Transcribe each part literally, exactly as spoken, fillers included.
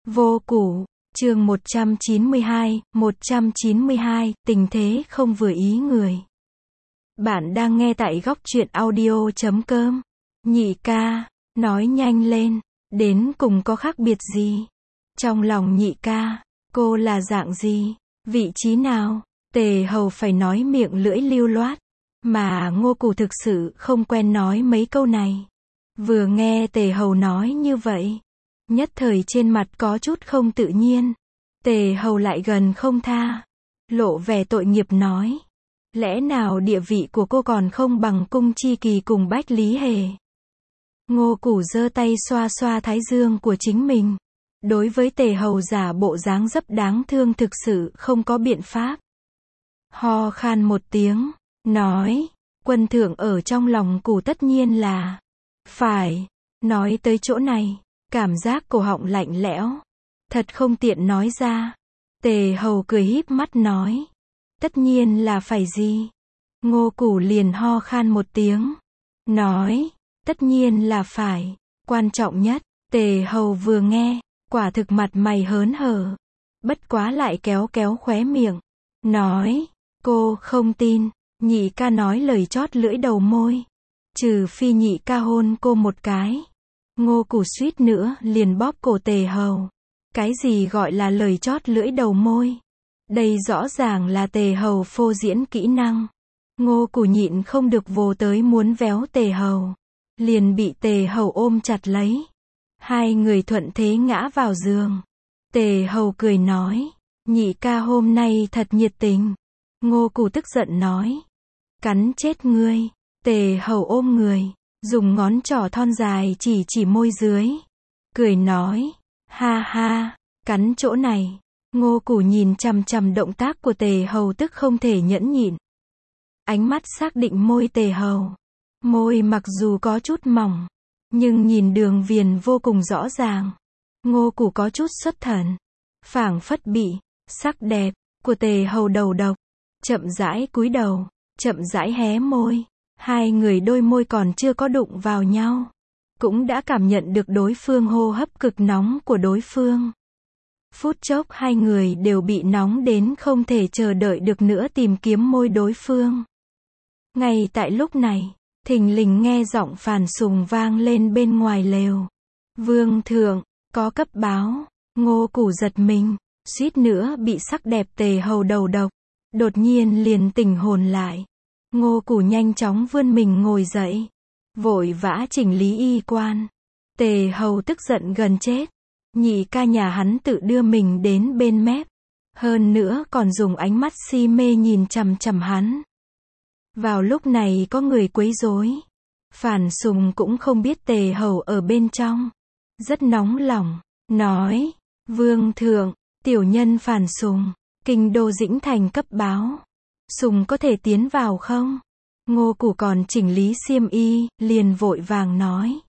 Vô Củ, chương một trăm chín mươi hai, một trăm chín mươi hai, tình thế không vừa ý người. Bạn đang nghe tại góc truyện audio chấm com. Nhị ca, nói nhanh lên, đến cùng có khác biệt gì? Trong lòng nhị ca, cô là dạng gì? Vị trí nào? Tề Hầu phải nói miệng lưỡi lưu loát, mà Ngô Củ thực sự không quen nói mấy câu này. Vừa nghe Tề Hầu nói như vậy, nhất thời trên mặt có chút không tự nhiên. Tề Hầu lại gần không tha, lộ vẻ tội nghiệp nói. Lẽ nào địa vị của cô còn không bằng Cung Chi Kỳ cùng Bách Lý Hề? Ngô Củ giơ tay xoa xoa thái dương của chính mình. Đối với Tề Hầu giả bộ dáng dấp đáng thương thực sự không có biện pháp. Ho khan một tiếng, nói, quân thượng ở trong lòng Củ tất nhiên là phải. Nói tới chỗ này, cảm giác cổ họng lạnh lẽo, thật không tiện nói ra. Tề Hầu cười híp mắt nói, tất nhiên là phải gì? Ngô Củ liền ho khan một tiếng, nói, tất nhiên là phải. Quan trọng nhất. Tề Hầu vừa nghe, quả thực mặt mày hớn hở, bất quá lại kéo kéo khóe miệng, nói, cô không tin. Nhị ca nói lời chót lưỡi đầu môi, trừ phi nhị ca hôn cô một cái. Ngô Củ suýt nữa liền bóp cổ Tề Hầu. Cái gì gọi là lời chót lưỡi đầu môi? Đây rõ ràng là Tề Hầu phô diễn kỹ năng. Ngô Củ nhịn không được vồ tới muốn véo Tề Hầu, liền bị Tề Hầu ôm chặt lấy. Hai người thuận thế ngã vào giường. Tề Hầu cười nói, nhị ca hôm nay thật nhiệt tình. Ngô Củ tức giận nói, cắn chết ngươi. Tề Hầu ôm người, dùng ngón trỏ thon dài chỉ chỉ môi dưới, cười nói, ha ha, cắn chỗ này. Ngô Củ nhìn chằm chằm động tác của Tề Hầu tức không thể nhẫn nhịn. Ánh mắt xác định môi Tề Hầu. Môi mặc dù có chút mỏng, nhưng nhìn đường viền vô cùng rõ ràng. Ngô Củ có chút xuất thần, phảng phất bị sắc đẹp của Tề Hầu đầu độc. Chậm rãi cúi đầu, chậm rãi hé môi. Hai người đôi môi còn chưa có đụng vào nhau, cũng đã cảm nhận được đối phương hô hấp cực nóng của đối phương. Phút chốc hai người đều bị nóng đến không thể chờ đợi được nữa tìm kiếm môi đối phương. Ngay tại lúc này, thình lình nghe giọng Phàn Sùng vang lên bên ngoài lều. Vương thượng, có cấp báo. Ngô Củ giật mình, suýt nữa bị sắc đẹp Tề Hầu đầu độc. Đột nhiên liền tỉnh hồn lại. Ngô Củ nhanh chóng vươn mình ngồi dậy, vội vã chỉnh lý y quan. Tề Hầu tức giận gần chết. Nhị ca nhà hắn tự đưa mình đến bên mép, hơn nữa còn dùng ánh mắt si mê nhìn chằm chằm hắn. Vào lúc này có người quấy rối. Phàn Sùng cũng không biết Tề Hầu ở bên trong, rất nóng lòng, nói, vương thượng, tiểu nhân Phàn Sùng, kinh đô Dĩnh Thành cấp báo. Sùng có thể tiến vào không? Ngô Củ còn chỉnh lý xiêm y, liền vội vàng nói.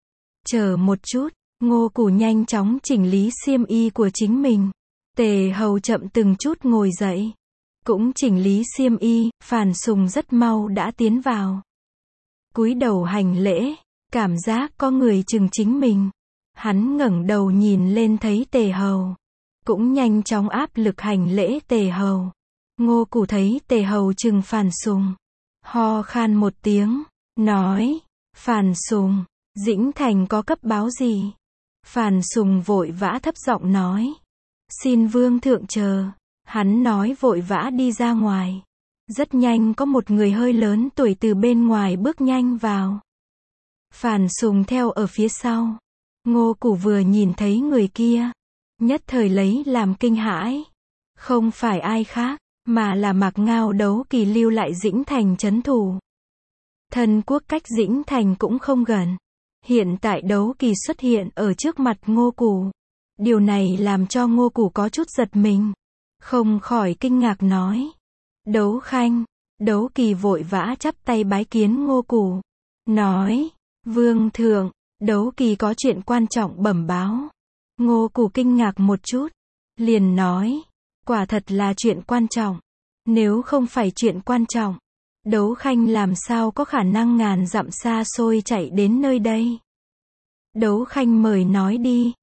Chờ một chút. Ngô Củ nhanh chóng chỉnh lý xiêm y của chính mình. Tề Hầu chậm từng chút ngồi dậy, cũng chỉnh lý xiêm y. Phàn Sùng rất mau đã tiến vào, cúi đầu hành lễ, cảm giác có người chừng chính mình. Hắn ngẩng đầu nhìn lên thấy Tề Hầu, cũng nhanh chóng áp lực hành lễ Tề Hầu. Ngô Củ thấy Tề Hầu chừng Phàn Sùng, ho khan một tiếng, nói, Phàn Sùng, Dĩnh Thành có cấp báo gì? Phàn Sùng vội vã thấp giọng nói, xin vương thượng chờ. Hắn nói vội vã đi ra ngoài. Rất nhanh có một người hơi lớn tuổi từ bên ngoài bước nhanh vào. Phàn Sùng theo ở phía sau. Ngô Củ vừa nhìn thấy người kia, nhất thời lấy làm kinh hãi. Không phải ai khác, mà là Mạc Ngao Đấu Kỳ lưu lại Dĩnh Thành trấn thủ. Thân quốc cách Dĩnh Thành cũng không gần. Hiện tại Đấu Kỳ xuất hiện ở trước mặt Ngô Củ. Điều này làm cho Ngô Củ có chút giật mình, không khỏi kinh ngạc nói, Đấu Khanh. Đấu Kỳ vội vã chắp tay bái kiến Ngô Củ, nói, vương thượng, Đấu Kỳ có chuyện quan trọng bẩm báo. Ngô Củ kinh ngạc một chút, liền nói, quả thật là chuyện quan trọng. Nếu không phải chuyện quan trọng, Đấu Khanh làm sao có khả năng ngàn dặm xa xôi chạy đến nơi đây. Đấu Khanh mời nói đi.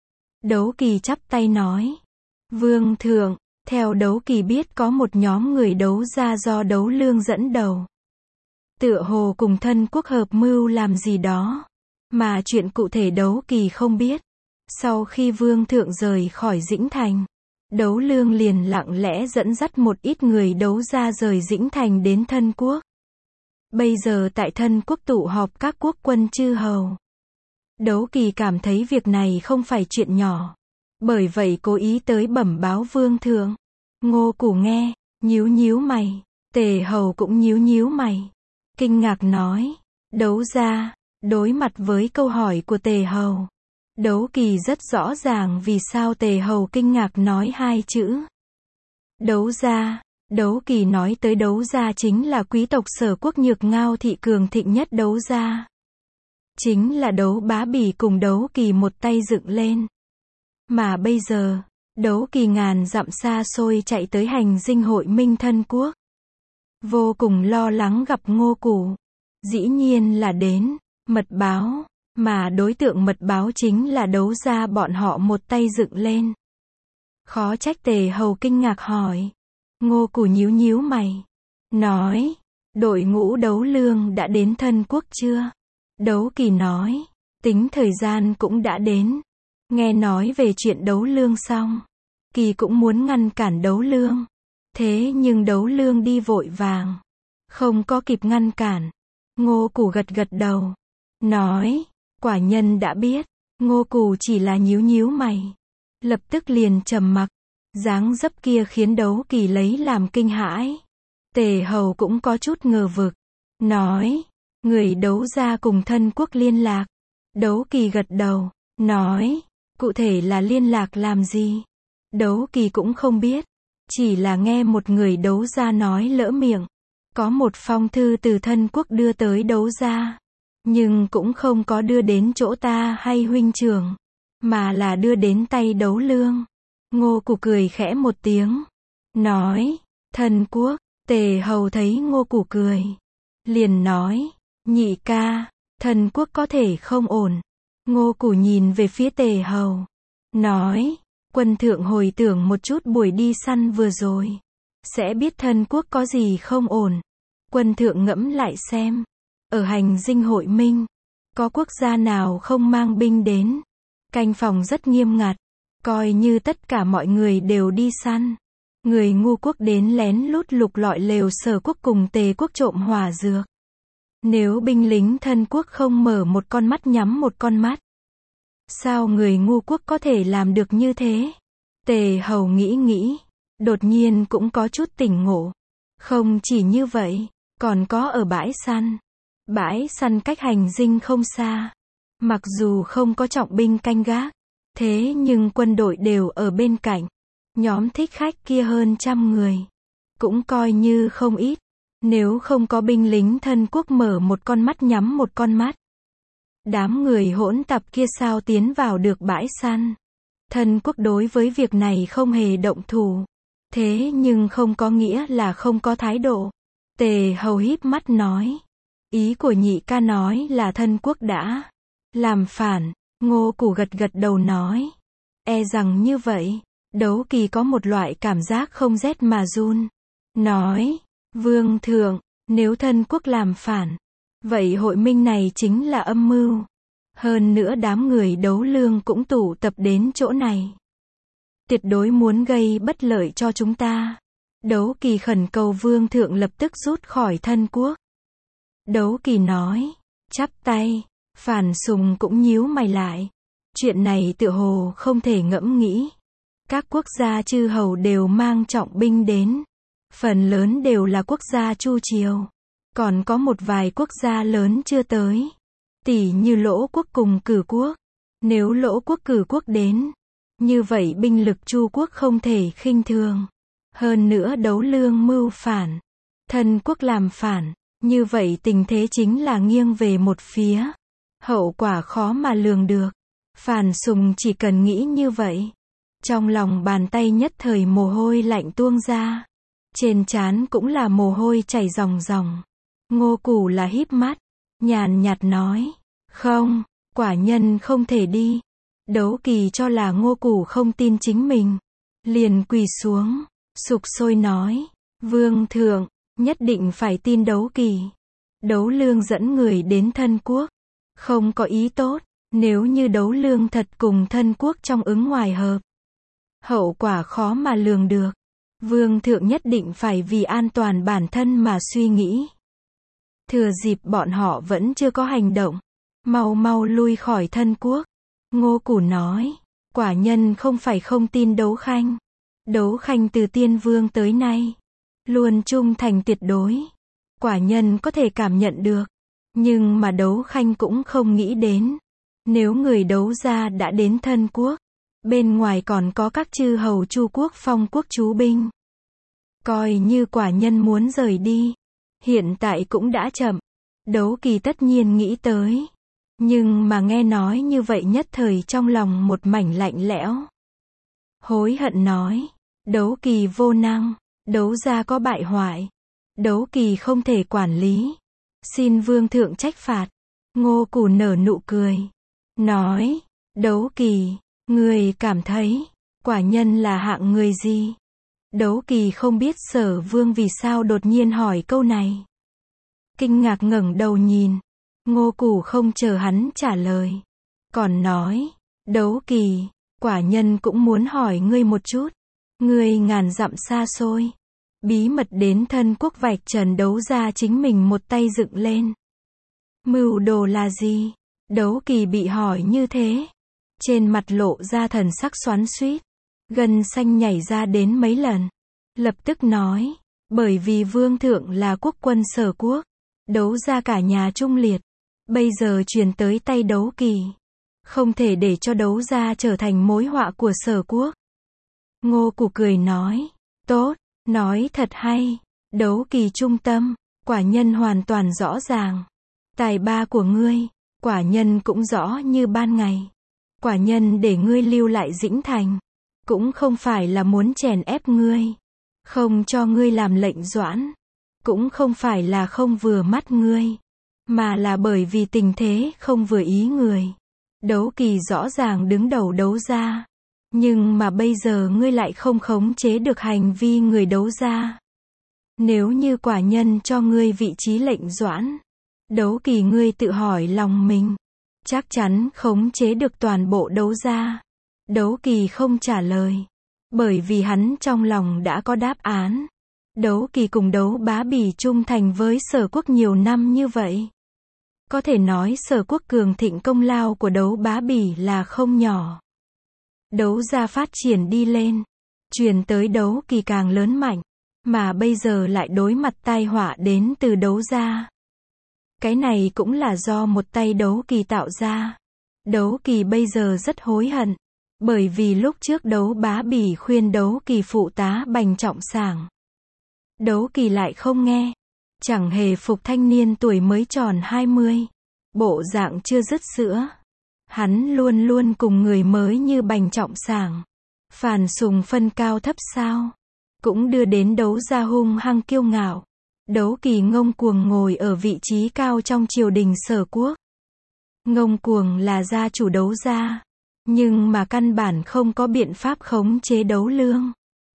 Đấu Kỳ chắp tay nói. Vương thượng, theo Đấu Kỳ biết có một nhóm người đấu ra do Đấu Lương dẫn đầu. Tựa hồ cùng thân quốc hợp mưu làm gì đó. Mà chuyện cụ thể Đấu Kỳ không biết. Sau khi Vương thượng rời khỏi Dĩnh Thành, Đấu Lương liền lặng lẽ dẫn dắt một ít người đấu ra rời Dĩnh Thành đến thân quốc. Bây giờ tại thân quốc tụ họp các quốc quân chư hầu. Đấu Kỳ cảm thấy việc này không phải chuyện nhỏ. Bởi vậy cố ý tới bẩm báo Vương thượng. Ngô Củ nghe, nhíu nhíu mày. Tề Hầu cũng nhíu nhíu mày. Kinh ngạc nói. Đấu ra, đối mặt với câu hỏi của Tề Hầu. Đấu Kỳ rất rõ ràng vì sao Tề Hầu kinh ngạc nói hai chữ. Đấu ra, Đấu Kỳ nói tới đấu ra chính là quý tộc Sở Quốc Nhược Ngao thị cường thịnh nhất đấu ra. Chính là Đấu Bá Bỉ cùng Đấu Kỳ một tay dựng lên. Mà bây giờ, Đấu Kỳ ngàn dặm xa xôi chạy tới hành dinh hội minh thân quốc. Vô cùng lo lắng gặp Ngô Củ. Dĩ nhiên là đến, mật báo, mà đối tượng mật báo chính là đấu ra bọn họ một tay dựng lên. Khó trách Tề Hầu kinh ngạc hỏi. Ngô Củ nhíu nhíu mày. Nói, đội ngũ Đấu Lương đã đến thân quốc chưa? Đấu Kỳ nói, tính thời gian cũng đã đến. Nghe nói về chuyện Đấu Lương xong, Kỳ cũng muốn ngăn cản Đấu Lương. Thế nhưng Đấu Lương đi vội vàng, không có kịp ngăn cản. Ngô Củ gật gật đầu, nói, quả nhân đã biết. Ngô Củ chỉ là nhíu nhíu mày, lập tức liền trầm mặc. Dáng dấp kia khiến Đấu Kỳ lấy làm kinh hãi. Tề Hầu cũng có chút ngờ vực, nói, người đấu ra cùng thân quốc liên lạc. Đấu Kỳ gật đầu, nói, cụ thể là liên lạc làm gì? Đấu Kỳ cũng không biết, chỉ là nghe một người đấu ra nói lỡ miệng. Có một phong thư từ thân quốc đưa tới đấu ra, nhưng cũng không có đưa đến chỗ ta hay huynh trưởng, mà là đưa đến tay Đấu Lương. Ngô Củ cười khẽ một tiếng, nói, thân quốc. Tề Hầu thấy Ngô Củ cười, liền nói, nhị ca, thân quốc có thể không ổn. Ngô Củ nhìn về phía Tề Hầu, nói, quân thượng hồi tưởng một chút buổi đi săn vừa rồi, sẽ biết thân quốc có gì không ổn. Quân thượng ngẫm lại xem, ở hành dinh hội minh, có quốc gia nào không mang binh đến, canh phòng rất nghiêm ngặt, coi như tất cả mọi người đều đi săn. Người ngu quốc đến lén lút lục lọi lều Sở quốc cùng Tề quốc trộm hỏa dược. Nếu binh lính thân quốc không mở một con mắt nhắm một con mắt, sao người ngu quốc có thể làm được như thế? Tề Hầu nghĩ nghĩ, đột nhiên cũng có chút tỉnh ngộ. Không chỉ như vậy, còn có ở bãi săn. Bãi săn cách hành dinh không xa. Mặc dù không có trọng binh canh gác, thế nhưng quân đội đều ở bên cạnh. Nhóm thích khách kia hơn trăm người, cũng coi như không ít. Nếu không có binh lính thân quốc mở một con mắt nhắm một con mắt, đám người hỗn tạp kia sao tiến vào được bãi săn? Thân quốc đối với việc này không hề động thủ. Thế nhưng không có nghĩa là không có thái độ. Tề Hầu híp mắt nói. Ý của nhị ca nói là thân quốc đã làm phản. Ngô Củ gật gật đầu nói. E rằng như vậy. Đấu Kỳ có một loại cảm giác không rét mà run. Nói, Vương thượng, nếu thân quốc làm phản, vậy hội minh này chính là âm mưu. Hơn nữa đám người Đấu Lương cũng tụ tập đến chỗ này. Tuyệt đối muốn gây bất lợi cho chúng ta. Đấu Kỳ khẩn cầu Vương thượng lập tức rút khỏi thân quốc. Đấu Kỳ nói, chắp tay. Phàn Sùng cũng nhíu mày lại. Chuyện này tựa hồ không thể ngẫm nghĩ. Các quốc gia chư hầu đều mang trọng binh đến. Phần lớn đều là quốc gia Chu Triều. Còn có một vài quốc gia lớn chưa tới. Tỷ như Lỗ quốc cùng Cử quốc. Nếu Lỗ quốc Cử quốc đến, như vậy binh lực Chu quốc không thể khinh thường. Hơn nữa Đấu Lương mưu phản, thân quốc làm phản, như vậy tình thế chính là nghiêng về một phía. Hậu quả khó mà lường được. Phàn Sùng chỉ cần nghĩ như vậy, trong lòng bàn tay nhất thời mồ hôi lạnh tuôn ra. Trên trán cũng là mồ hôi chảy ròng ròng. Ngô Củ là híp mắt, nhàn nhạt nói, không, quả nhân không thể đi. Đấu Kỳ cho là Ngô Củ không tin chính mình. Liền quỳ xuống, sục sôi nói. Vương thượng, nhất định phải tin Đấu Kỳ. Đấu Lương dẫn người đến Thân Quốc. Không có ý tốt, nếu như Đấu Lương thật cùng Thân Quốc trong ứng ngoài hợp. Hậu quả khó mà lường được. Vương thượng nhất định phải vì an toàn bản thân mà suy nghĩ. Thừa dịp bọn họ vẫn chưa có hành động, mau mau lui khỏi Thân Quốc. Ngô Củ nói, quả nhân không phải không tin Đấu Khanh. Đấu Khanh từ Tiên Vương tới nay, luôn trung thành tuyệt đối. Quả nhân có thể cảm nhận được. Nhưng mà Đấu Khanh cũng không nghĩ đến. Nếu người Đấu gia đã đến Thân Quốc, bên ngoài còn có các chư hầu Chu quốc Phong quốc trú binh. Coi như quả nhân muốn rời đi, hiện tại cũng đã chậm. Đấu Kỳ tất nhiên nghĩ tới. Nhưng mà nghe nói như vậy nhất thời trong lòng một mảnh lạnh lẽo. Hối hận nói, Đấu Kỳ vô năng, Đấu gia có bại hoại. Đấu Kỳ không thể quản lý. Xin Vương thượng trách phạt. Ngô Củ nở nụ cười. Nói, Đấu Kỳ, người cảm thấy, quả nhân là hạng người gì? Đấu Kỳ không biết Sở Vương vì sao đột nhiên hỏi câu này. Kinh ngạc ngẩng đầu nhìn. Ngô Củ không chờ hắn trả lời. Còn nói, Đấu Kỳ, quả nhân cũng muốn hỏi ngươi một chút. Ngươi ngàn dặm xa xôi, bí mật đến Thân Quốc vạch trần Đấu gia chính mình một tay dựng lên. Mưu đồ là gì? Đấu Kỳ bị hỏi như thế. Trên mặt lộ ra thần sắc xoắn xuýt. Gân xanh nhảy ra đến mấy lần. Lập tức nói, bởi vì Vương thượng là quốc quân Sở Quốc. Đấu gia cả nhà trung liệt. Bây giờ truyền tới tay Đấu Kỳ. Không thể để cho Đấu gia trở thành mối họa của Sở Quốc. Ngô Củ cười nói, tốt, nói thật hay. Đấu Kỳ trung tâm, quả nhân hoàn toàn rõ ràng. Tài ba của ngươi, quả nhân cũng rõ như ban ngày. Quả nhân để ngươi lưu lại Dĩnh Thành, cũng không phải là muốn chèn ép ngươi, không cho ngươi làm lệnh doãn, cũng không phải là không vừa mắt ngươi, mà là bởi vì tình thế không vừa ý người. Đấu Kỳ rõ ràng đứng đầu Đấu gia, nhưng mà bây giờ ngươi lại không khống chế được hành vi người Đấu gia. Nếu như quả nhân cho ngươi vị trí lệnh doãn, Đấu Kỳ ngươi tự hỏi lòng mình, chắc chắn khống chế được toàn bộ Đấu gia. Đấu Kỳ không trả lời, bởi vì hắn trong lòng đã có đáp án. Đấu Kỳ cùng Đấu Bá Bỉ trung thành với Sở Quốc nhiều năm như vậy. Có thể nói Sở Quốc cường thịnh công lao của Đấu Bá Bỉ là không nhỏ. Đấu gia phát triển đi lên, truyền tới Đấu Kỳ càng lớn mạnh, mà bây giờ lại đối mặt tai họa đến từ Đấu gia. Cái này cũng là do một tay Đấu Kỳ tạo ra. Đấu Kỳ bây giờ rất hối hận, bởi vì lúc trước Đấu Bá Bỉ khuyên Đấu Kỳ phụ tá Bành Trọng Sảng. Đấu Kỳ lại không nghe, chẳng hề phục thanh niên tuổi mới tròn hai mươi, bộ dạng chưa dứt sữa. Hắn luôn luôn cùng người mới như Bành Trọng Sảng, phàn sùng phân cao thấp sao, cũng đưa đến Đấu gia hung hăng kiêu ngạo. Đấu Kỳ ngông cuồng ngồi ở vị trí cao trong triều đình Sở Quốc. Ngông cuồng là gia chủ Đấu gia, nhưng mà căn bản không có biện pháp khống chế Đấu Lương.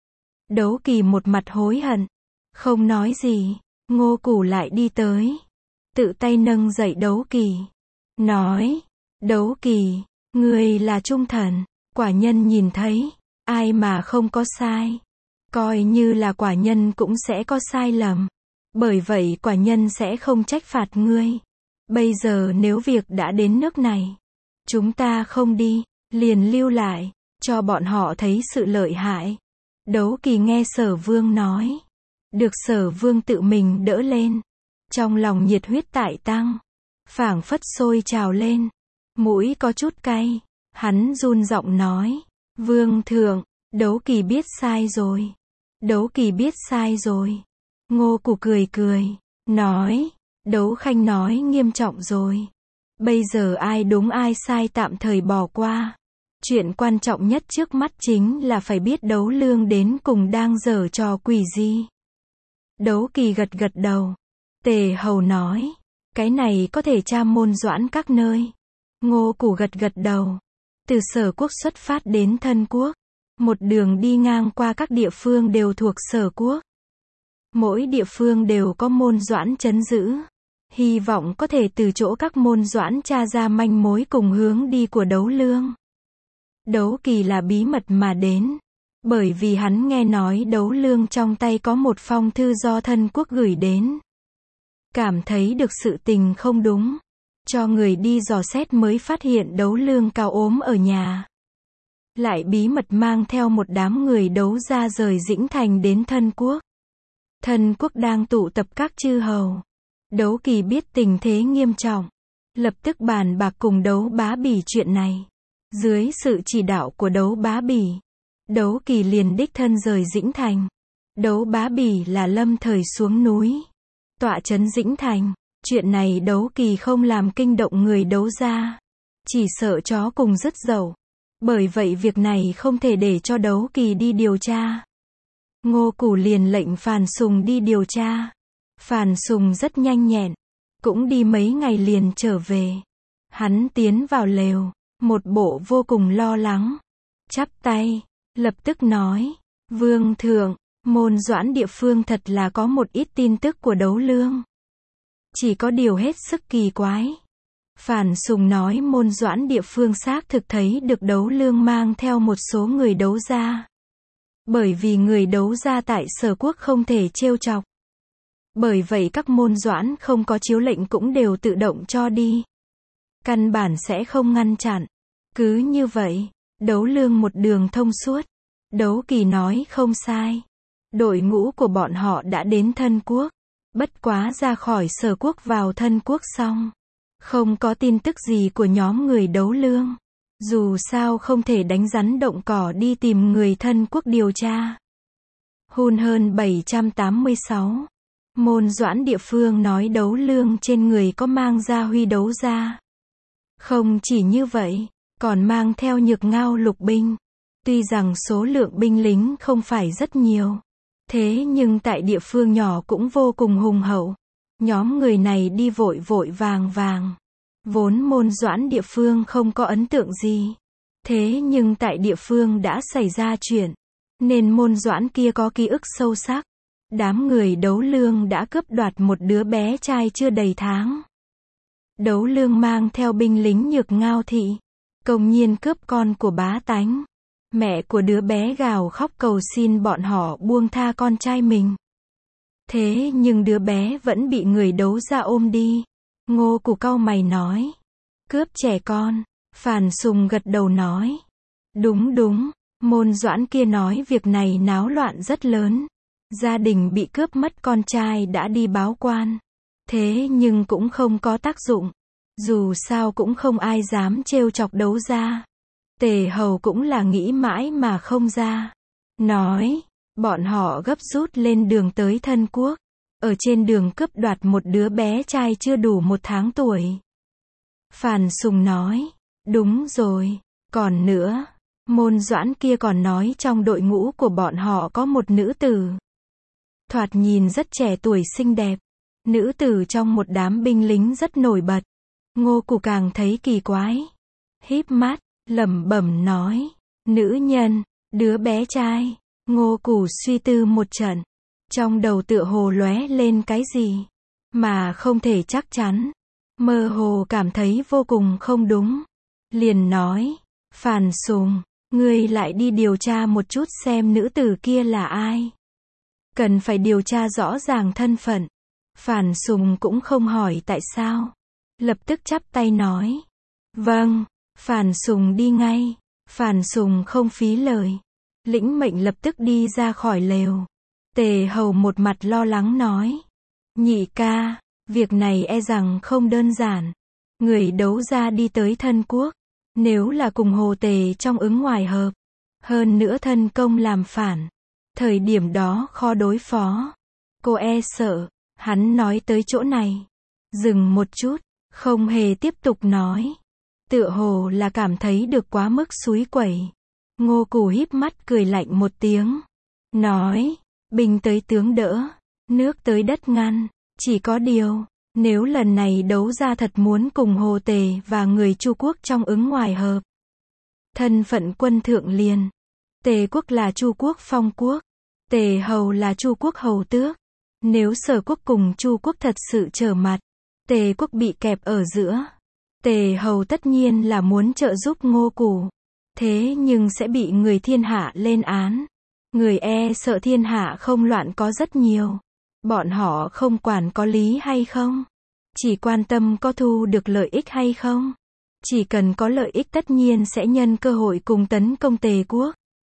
Đấu Kỳ một mặt hối hận, không nói gì. Ngô Củ lại đi tới, tự tay nâng dậy Đấu Kỳ, nói, Đấu Kỳ, người là trung thần, quả nhân nhìn thấy, ai mà không có sai. Coi như là quả nhân cũng sẽ có sai lầm. Bởi vậy quả nhân sẽ không trách phạt ngươi. Bây giờ nếu việc đã đến nước này, chúng ta không đi, liền lưu lại, cho bọn họ thấy sự lợi hại. Đấu Kỳ nghe Sở Vương nói, được Sở Vương tự mình đỡ lên, trong lòng nhiệt huyết tại tăng, phảng phất sôi trào lên, mũi có chút cay, hắn run giọng nói, Vương thượng, Đấu Kỳ biết sai rồi, Đấu Kỳ biết sai rồi. Ngô Củ cười cười, nói, Đấu Khanh nói nghiêm trọng rồi. Bây giờ ai đúng ai sai tạm thời bỏ qua. Chuyện quan trọng nhất trước mắt chính là phải biết Đấu Lương đến cùng đang giở trò quỷ gì. Đấu Kỳ gật gật đầu. Tề Hầu nói, cái này có thể tra môn doãn các nơi. Ngô Củ gật gật đầu. Từ Sở Quốc xuất phát đến Thân Quốc. Một đường đi ngang qua các địa phương đều thuộc Sở Quốc. Mỗi địa phương đều có môn doãn trấn giữ. Hy vọng có thể từ chỗ các môn doãn tra ra manh mối cùng hướng đi của Đấu Lương. Đấu Kỳ là bí mật mà đến. Bởi vì hắn nghe nói Đấu Lương trong tay có một phong thư do Thân Quốc gửi đến. Cảm thấy được sự tình không đúng. Cho người đi dò xét mới phát hiện Đấu Lương cao ốm ở nhà. Lại bí mật mang theo một đám người đấu ra rời Dĩnh Thành đến Thân Quốc. Thân Quốc đang tụ tập các chư hầu. Đấu Kỳ biết tình thế nghiêm trọng. Lập tức bàn bạc cùng Đấu Bá Bỉ chuyện này. Dưới sự chỉ đạo của Đấu Bá Bỉ, Đấu Kỳ liền đích thân rời Dĩnh Thành. Đấu Bá Bỉ là lâm thời xuống núi. Tọa trấn Dĩnh Thành. Chuyện này Đấu Kỳ không làm kinh động người đấu ra. Chỉ sợ chó cùng rứt dậu. Bởi vậy việc này không thể để cho Đấu Kỳ đi điều tra. Ngô Củ liền lệnh Phàn Sùng đi điều tra. Phàn Sùng rất nhanh nhẹn. Cũng đi mấy ngày liền trở về. Hắn tiến vào lều. Một bộ vô cùng lo lắng. Chắp tay. Lập tức nói. Vương thượng, môn doãn địa phương thật là có một ít tin tức của Đấu Lương. Chỉ có điều hết sức kỳ quái. Phàn Sùng nói môn doãn địa phương xác thực thấy được Đấu Lương mang theo một số người đấu ra. Bởi vì người đấu ra tại Sở Quốc không thể trêu chọc. Bởi vậy các môn doãn không có chiếu lệnh cũng đều tự động cho đi. Căn bản sẽ không ngăn chặn. Cứ như vậy, Đấu Lương một đường thông suốt. Đấu Kỳ nói không sai. Đội ngũ của bọn họ đã đến Thân Quốc. Bất quá ra khỏi Sở Quốc vào Thân Quốc xong. Không có tin tức gì của nhóm người Đấu Lương. Dù sao không thể đánh rắn động cỏ đi tìm người Thân Quốc điều tra. Hun hơn bảy trăm tám mươi sáu. Môn doãn địa phương nói Đấu Lương trên người có mang gia huy đấu ra. Không chỉ như vậy, còn mang theo nhược ngao lục binh. Tuy rằng số lượng binh lính không phải rất nhiều. Thế nhưng tại địa phương nhỏ cũng vô cùng hùng hậu. Nhóm người này đi vội vội vàng vàng. Vốn môn doãn địa phương không có ấn tượng gì. Thế nhưng tại địa phương đã xảy ra chuyện. Nên môn doãn kia có ký ức sâu sắc. Đám người Đấu Lương đã cướp đoạt một đứa bé trai chưa đầy tháng. Đấu Lương mang theo binh lính nhược ngao thị. Công nhiên cướp con của bá tánh. Mẹ của đứa bé gào khóc cầu xin bọn họ buông tha con trai mình. Thế nhưng đứa bé vẫn bị người đấu ra ôm đi. Ngô Củ cau mày nói. Cướp trẻ con. Phàn Sùng gật đầu nói. Đúng đúng, môn doãn kia nói việc này náo loạn rất lớn. Gia đình bị cướp mất con trai đã đi báo quan. Thế nhưng cũng không có tác dụng. Dù sao cũng không ai dám trêu chọc đấu ra. Tề Hầu cũng là nghĩ mãi mà không ra. Nói, bọn họ gấp rút lên đường tới Thân Quốc. Ở trên đường cướp đoạt một đứa bé trai chưa đủ một tháng tuổi. Phàn Sùng nói, đúng rồi, còn nữa, môn doãn kia còn nói trong đội ngũ của bọn họ có một nữ tử. Thoạt nhìn rất trẻ tuổi xinh đẹp. Nữ tử trong một đám binh lính rất nổi bật. Ngô Củ càng thấy kỳ quái. Híp mắt, lẩm bẩm nói, nữ nhân, đứa bé trai. Ngô Củ suy tư một trận. Trong đầu tựa hồ lóe lên cái gì, mà không thể chắc chắn. Mơ hồ cảm thấy vô cùng không đúng. Liền nói, Phàn Sùng, ngươi lại đi điều tra một chút xem nữ tử kia là ai. Cần phải điều tra rõ ràng thân phận. Phàn Sùng cũng không hỏi tại sao. Lập tức chắp tay nói. Vâng, Phàn Sùng đi ngay. Phàn Sùng không phí lời. Lĩnh mệnh lập tức đi ra khỏi lều. Tề Hầu một mặt lo lắng nói. Nhị ca, việc này e rằng không đơn giản. Người đấu ra đi tới Thân Quốc. Nếu là cùng Hồ Tề trong ứng ngoài hợp. Hơn nữa thân công làm phản. Thời điểm đó khó đối phó. Cô e sợ. Hắn nói tới chỗ này. Dừng một chút. Không hề tiếp tục nói. Tựa hồ là cảm thấy được quá mức xúi quẩy. Ngô Củ híp mắt cười lạnh một tiếng. Nói. Binh tới tướng đỡ. Nước tới đất ngăn. Chỉ có điều. Nếu lần này đấu ra thật muốn cùng Hồ Tề và người Chu Quốc trong ứng ngoài hợp. Thân phận quân thượng liền. Tề quốc là Chu quốc phong quốc. Tề hầu là Chu quốc hầu tước. Nếu Sở quốc cùng Chu quốc thật sự trở mặt, Tề quốc bị kẹp ở giữa, Tề hầu tất nhiên là muốn trợ giúp Ngô Củ. Thế nhưng sẽ bị người thiên hạ lên án. Người e sợ thiên hạ không loạn có rất nhiều. Bọn họ không quản có lý hay không. Chỉ quan tâm có thu được lợi ích hay không. Chỉ cần có lợi ích tất nhiên sẽ nhân cơ hội cùng tấn công Tề quốc.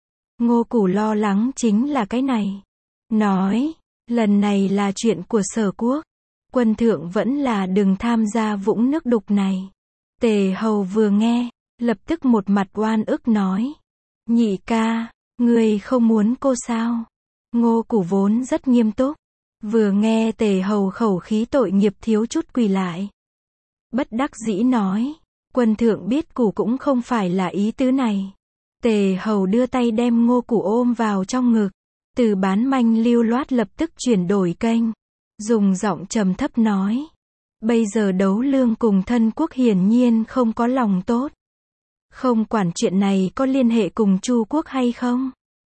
Ngô Củ lo lắng chính là cái này. Nói, lần này là chuyện của Sở quốc. Quân thượng vẫn là đừng tham gia vũng nước đục này. Tề hầu vừa nghe, lập tức một mặt oan ức nói. Nhị ca, ngươi không muốn cô sao? Ngô Củ vốn rất nghiêm túc. Vừa nghe Tề hầu khẩu khí tội nghiệp thiếu chút quỳ lại. Bất đắc dĩ nói. Quân thượng biết Củ cũng không phải là ý tứ này. Tề hầu đưa tay đem Ngô Củ ôm vào trong ngực. Từ bán manh lưu loát lập tức chuyển đổi kênh. Dùng giọng trầm thấp nói. Bây giờ Đấu Lương cùng thân quốc hiển nhiên không có lòng tốt. Không quản chuyện này có liên hệ cùng Chu quốc hay không.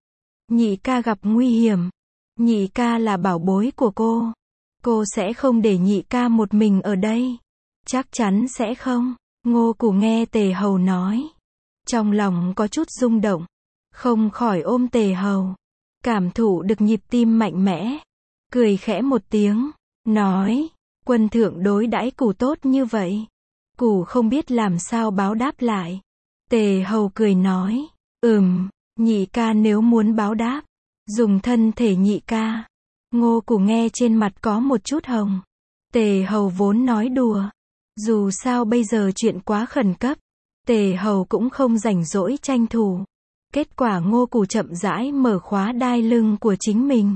Nhị ca gặp nguy hiểm. Nhị ca là bảo bối của cô. Cô sẽ không để nhị ca một mình ở đây. Chắc chắn sẽ không. Ngô Củ nghe Tề hầu nói. Trong lòng có chút rung động. Không khỏi ôm Tề hầu. Cảm thụ được nhịp tim mạnh mẽ. Cười khẽ một tiếng. Nói. Quân thượng đối đãi Củ tốt như vậy. Củ không biết làm sao báo đáp lại. Tề hầu cười nói. Ừm, nhị ca nếu muốn báo đáp. Dùng thân thể nhị ca. Ngô Củ nghe trên mặt có một chút hồng. Tề hầu vốn nói đùa. Dù sao bây giờ chuyện quá khẩn cấp. Tề hầu cũng không rảnh rỗi tranh thủ. Kết quả Ngô Củ chậm rãi mở khóa đai lưng của chính mình.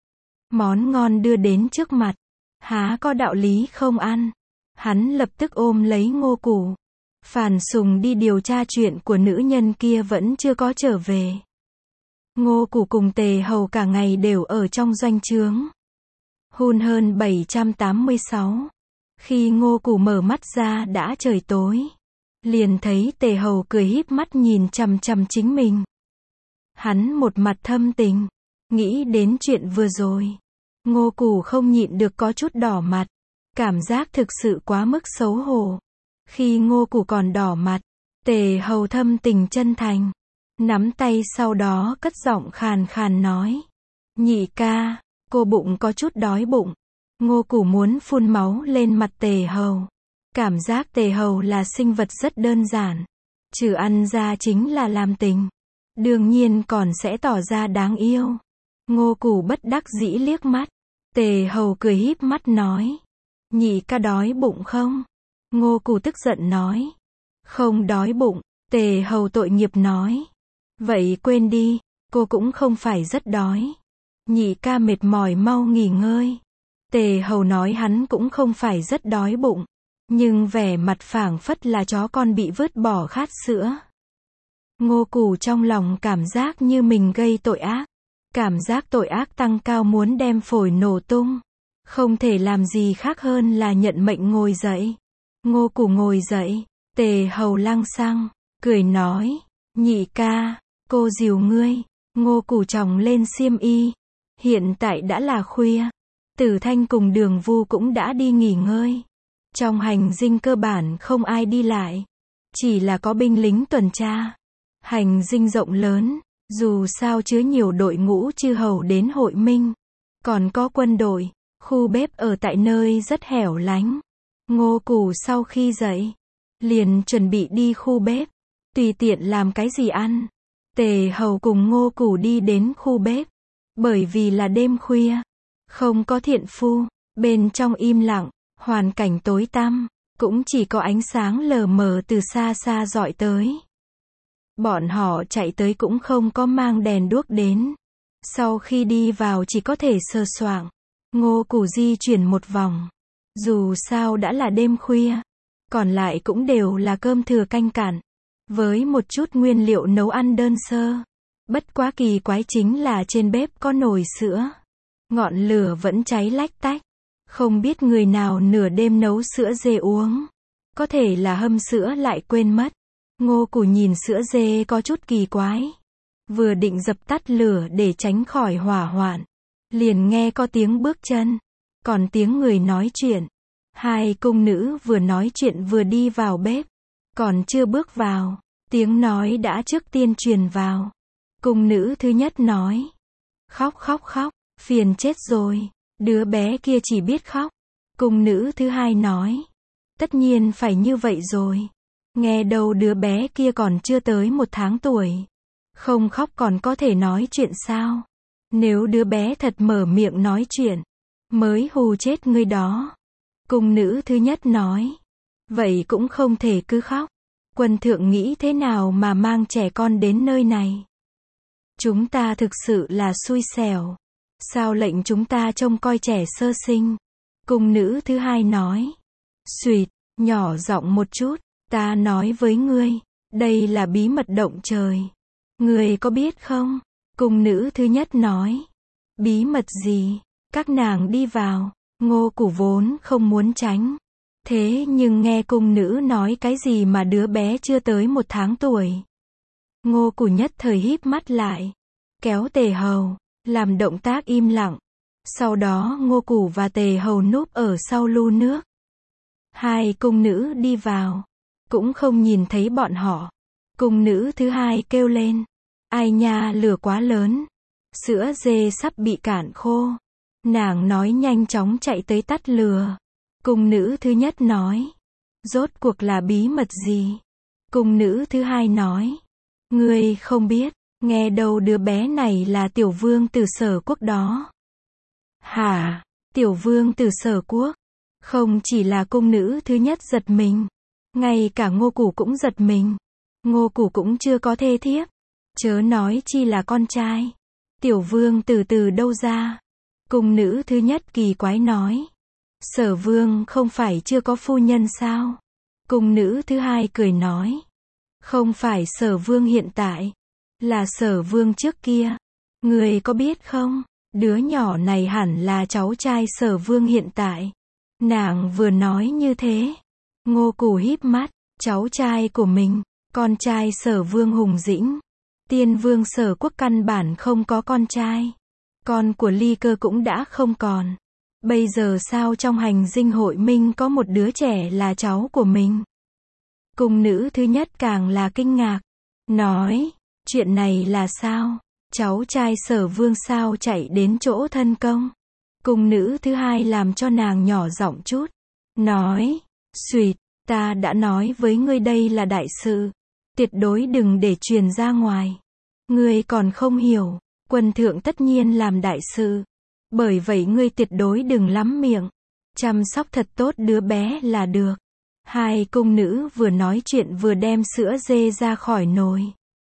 Món ngon đưa đến trước mặt. Há có đạo lý không ăn. Hắn lập tức ôm lấy Ngô Củ. Phàn Sùng đi điều tra chuyện của nữ nhân kia vẫn chưa có trở về. Ngô Củ cùng Tề hầu cả ngày đều ở trong doanh trướng. Hun hơn bảy trăm tám mươi sáu. Khi Ngô Củ mở mắt ra đã trời tối. Liền thấy Tề hầu cười híp mắt nhìn chằm chằm chính mình. Hắn một mặt thâm tình. Nghĩ đến chuyện vừa rồi. Ngô Củ không nhịn được có chút đỏ mặt. Cảm giác thực sự quá mức xấu hổ. Khi Ngô Củ còn đỏ mặt. Tề hầu thâm tình chân thành. Nắm tay sau đó cất giọng khàn khàn nói. Nhị ca, cô bụng có chút đói bụng. Ngô Củ muốn phun máu lên mặt Tề hầu. Cảm giác Tề hầu là sinh vật rất đơn giản. Trừ ăn ra chính là làm tình. Đương nhiên còn sẽ tỏ ra đáng yêu. Ngô Củ bất đắc dĩ liếc mắt. Tề hầu cười híp mắt nói. Nhị ca đói bụng không? Ngô Củ tức giận nói. Không đói bụng. Tề hầu tội nghiệp nói. Vậy quên đi, cô cũng không phải rất đói. Nhị ca mệt mỏi mau nghỉ ngơi. Tề hầu nói hắn cũng không phải rất đói bụng. Nhưng vẻ mặt phảng phất là chó con bị vứt bỏ khát sữa. Ngô Củ trong lòng cảm giác như mình gây tội ác. Cảm giác tội ác tăng cao muốn đem phổi nổ tung. Không thể làm gì khác hơn là nhận mệnh ngồi dậy. Ngô Củ ngồi dậy. Tề hầu lăng xăng. Cười nói. Nhị ca, cô dìu ngươi. Ngô Củ tròng lên xiêm y. Hiện tại đã là khuya. Tử Thanh cùng Đường Vu cũng đã đi nghỉ ngơi. Trong hành dinh cơ bản không ai đi lại. Chỉ là có binh lính tuần tra. Hành dinh rộng lớn. Dù sao chứa nhiều đội ngũ chư hầu đến hội minh. Còn có quân đội. Khu bếp ở tại nơi rất hẻo lánh. Ngô Củ sau khi dậy. Liền chuẩn bị đi khu bếp. Tùy tiện làm cái gì ăn. Tề hầu cùng Ngô Củ đi đến khu bếp. Bởi vì là đêm khuya. Không có thiện phu. Bên trong im lặng. Hoàn cảnh tối tăm. Cũng chỉ có ánh sáng lờ mờ từ xa xa dọi tới. Bọn họ chạy tới cũng không có mang đèn đuốc đến. Sau khi đi vào chỉ có thể sờ soạng. Ngô Củ di chuyển một vòng. Dù sao đã là đêm khuya. Còn lại cũng đều là cơm thừa canh cạn. Với một chút nguyên liệu nấu ăn đơn sơ. Bất quá kỳ quái chính là trên bếp có nồi sữa. Ngọn lửa vẫn cháy lách tách. Không biết người nào nửa đêm nấu sữa dê uống. Có thể là hâm sữa lại quên mất. Ngô Củ nhìn sữa dê có chút kỳ quái. Vừa định dập tắt lửa để tránh khỏi hỏa hoạn. Liền nghe có tiếng bước chân. Còn tiếng người nói chuyện. Hai cung nữ vừa nói chuyện vừa đi vào bếp. Còn chưa bước vào. Tiếng nói đã trước tiên truyền vào. Cung nữ thứ nhất nói. Khóc khóc khóc, phiền chết rồi. Đứa bé kia chỉ biết khóc. Cung nữ thứ hai nói. Tất nhiên phải như vậy rồi. Nghe đâu đứa bé kia còn chưa tới một tháng tuổi. Không khóc còn có thể nói chuyện sao? Nếu đứa bé thật mở miệng nói chuyện, mới hù chết ngươi đó. Cung nữ thứ nhất nói. Vậy cũng không thể cứ khóc. Quân thượng nghĩ thế nào mà mang trẻ con đến nơi này? Chúng ta thực sự là xui xẻo. Sao lệnh chúng ta trông coi trẻ sơ sinh? Cung nữ thứ hai nói. Xuyệt, nhỏ giọng một chút, ta nói với ngươi, đây là bí mật động trời. Ngươi có biết không? Cung nữ thứ nhất nói. Bí mật gì? Các nàng đi vào. Ngô Củ vốn không muốn tránh. Thế nhưng nghe cung nữ nói cái gì mà đứa bé chưa tới một tháng tuổi. Ngô Củ nhất thời híp mắt lại. Kéo Tề Hầu, làm động tác im lặng. Sau đó Ngô Củ và Tề Hầu núp ở sau lu nước. Hai cung nữ đi vào. Cũng không nhìn thấy bọn họ. Cung nữ thứ hai kêu lên. Ai nha, lửa quá lớn. Sữa dê sắp bị cạn khô. Nàng nói nhanh chóng chạy tới tắt lửa. Cung nữ thứ nhất nói. Rốt cuộc là bí mật gì? Cung nữ thứ hai nói. Ngươi không biết, nghe đâu đứa bé này là tiểu vương từ Sở Quốc đó. Hả? Tiểu vương từ Sở Quốc? Không chỉ là cung nữ thứ nhất giật mình. Ngay cả Ngô Củ cũng giật mình. Ngô Củ cũng chưa có thê thiếp. Chớ nói chi là con trai. Tiểu vương từ từ đâu ra? Cung nữ thứ nhất kỳ quái nói. Sở vương không phải chưa có phu nhân sao? Cung nữ thứ hai cười nói. Không phải Sở vương hiện tại. Là Sở vương trước kia. Người có biết không? Đứa nhỏ này hẳn là cháu trai Sở vương hiện tại. Nàng vừa nói như thế. Ngô Củ híp mắt. Cháu trai của mình. Con trai Sở vương hùng dĩnh. Tiên vương Sở Quốc căn bản không có con trai. Con của Ly Cơ cũng đã không còn. Bây giờ sao trong hành dinh hội minh có một đứa trẻ là cháu của mình? Cung nữ thứ nhất càng là kinh ngạc. Nói, chuyện này là sao? Cháu trai Sở vương sao chạy đến chỗ thân công? Cung nữ thứ hai làm cho nàng nhỏ giọng chút. Nói, xuyệt, ta đã nói với ngươi đây là đại sự. Tuyệt đối đừng để truyền ra ngoài. Ngươi còn không hiểu, quân thượng tất nhiên làm đại sự. Bởi vậy ngươi tuyệt đối đừng lắm miệng. Chăm sóc thật tốt đứa bé là được. Hai cung nữ vừa nói chuyện vừa đem sữa dê ra khỏi nồi.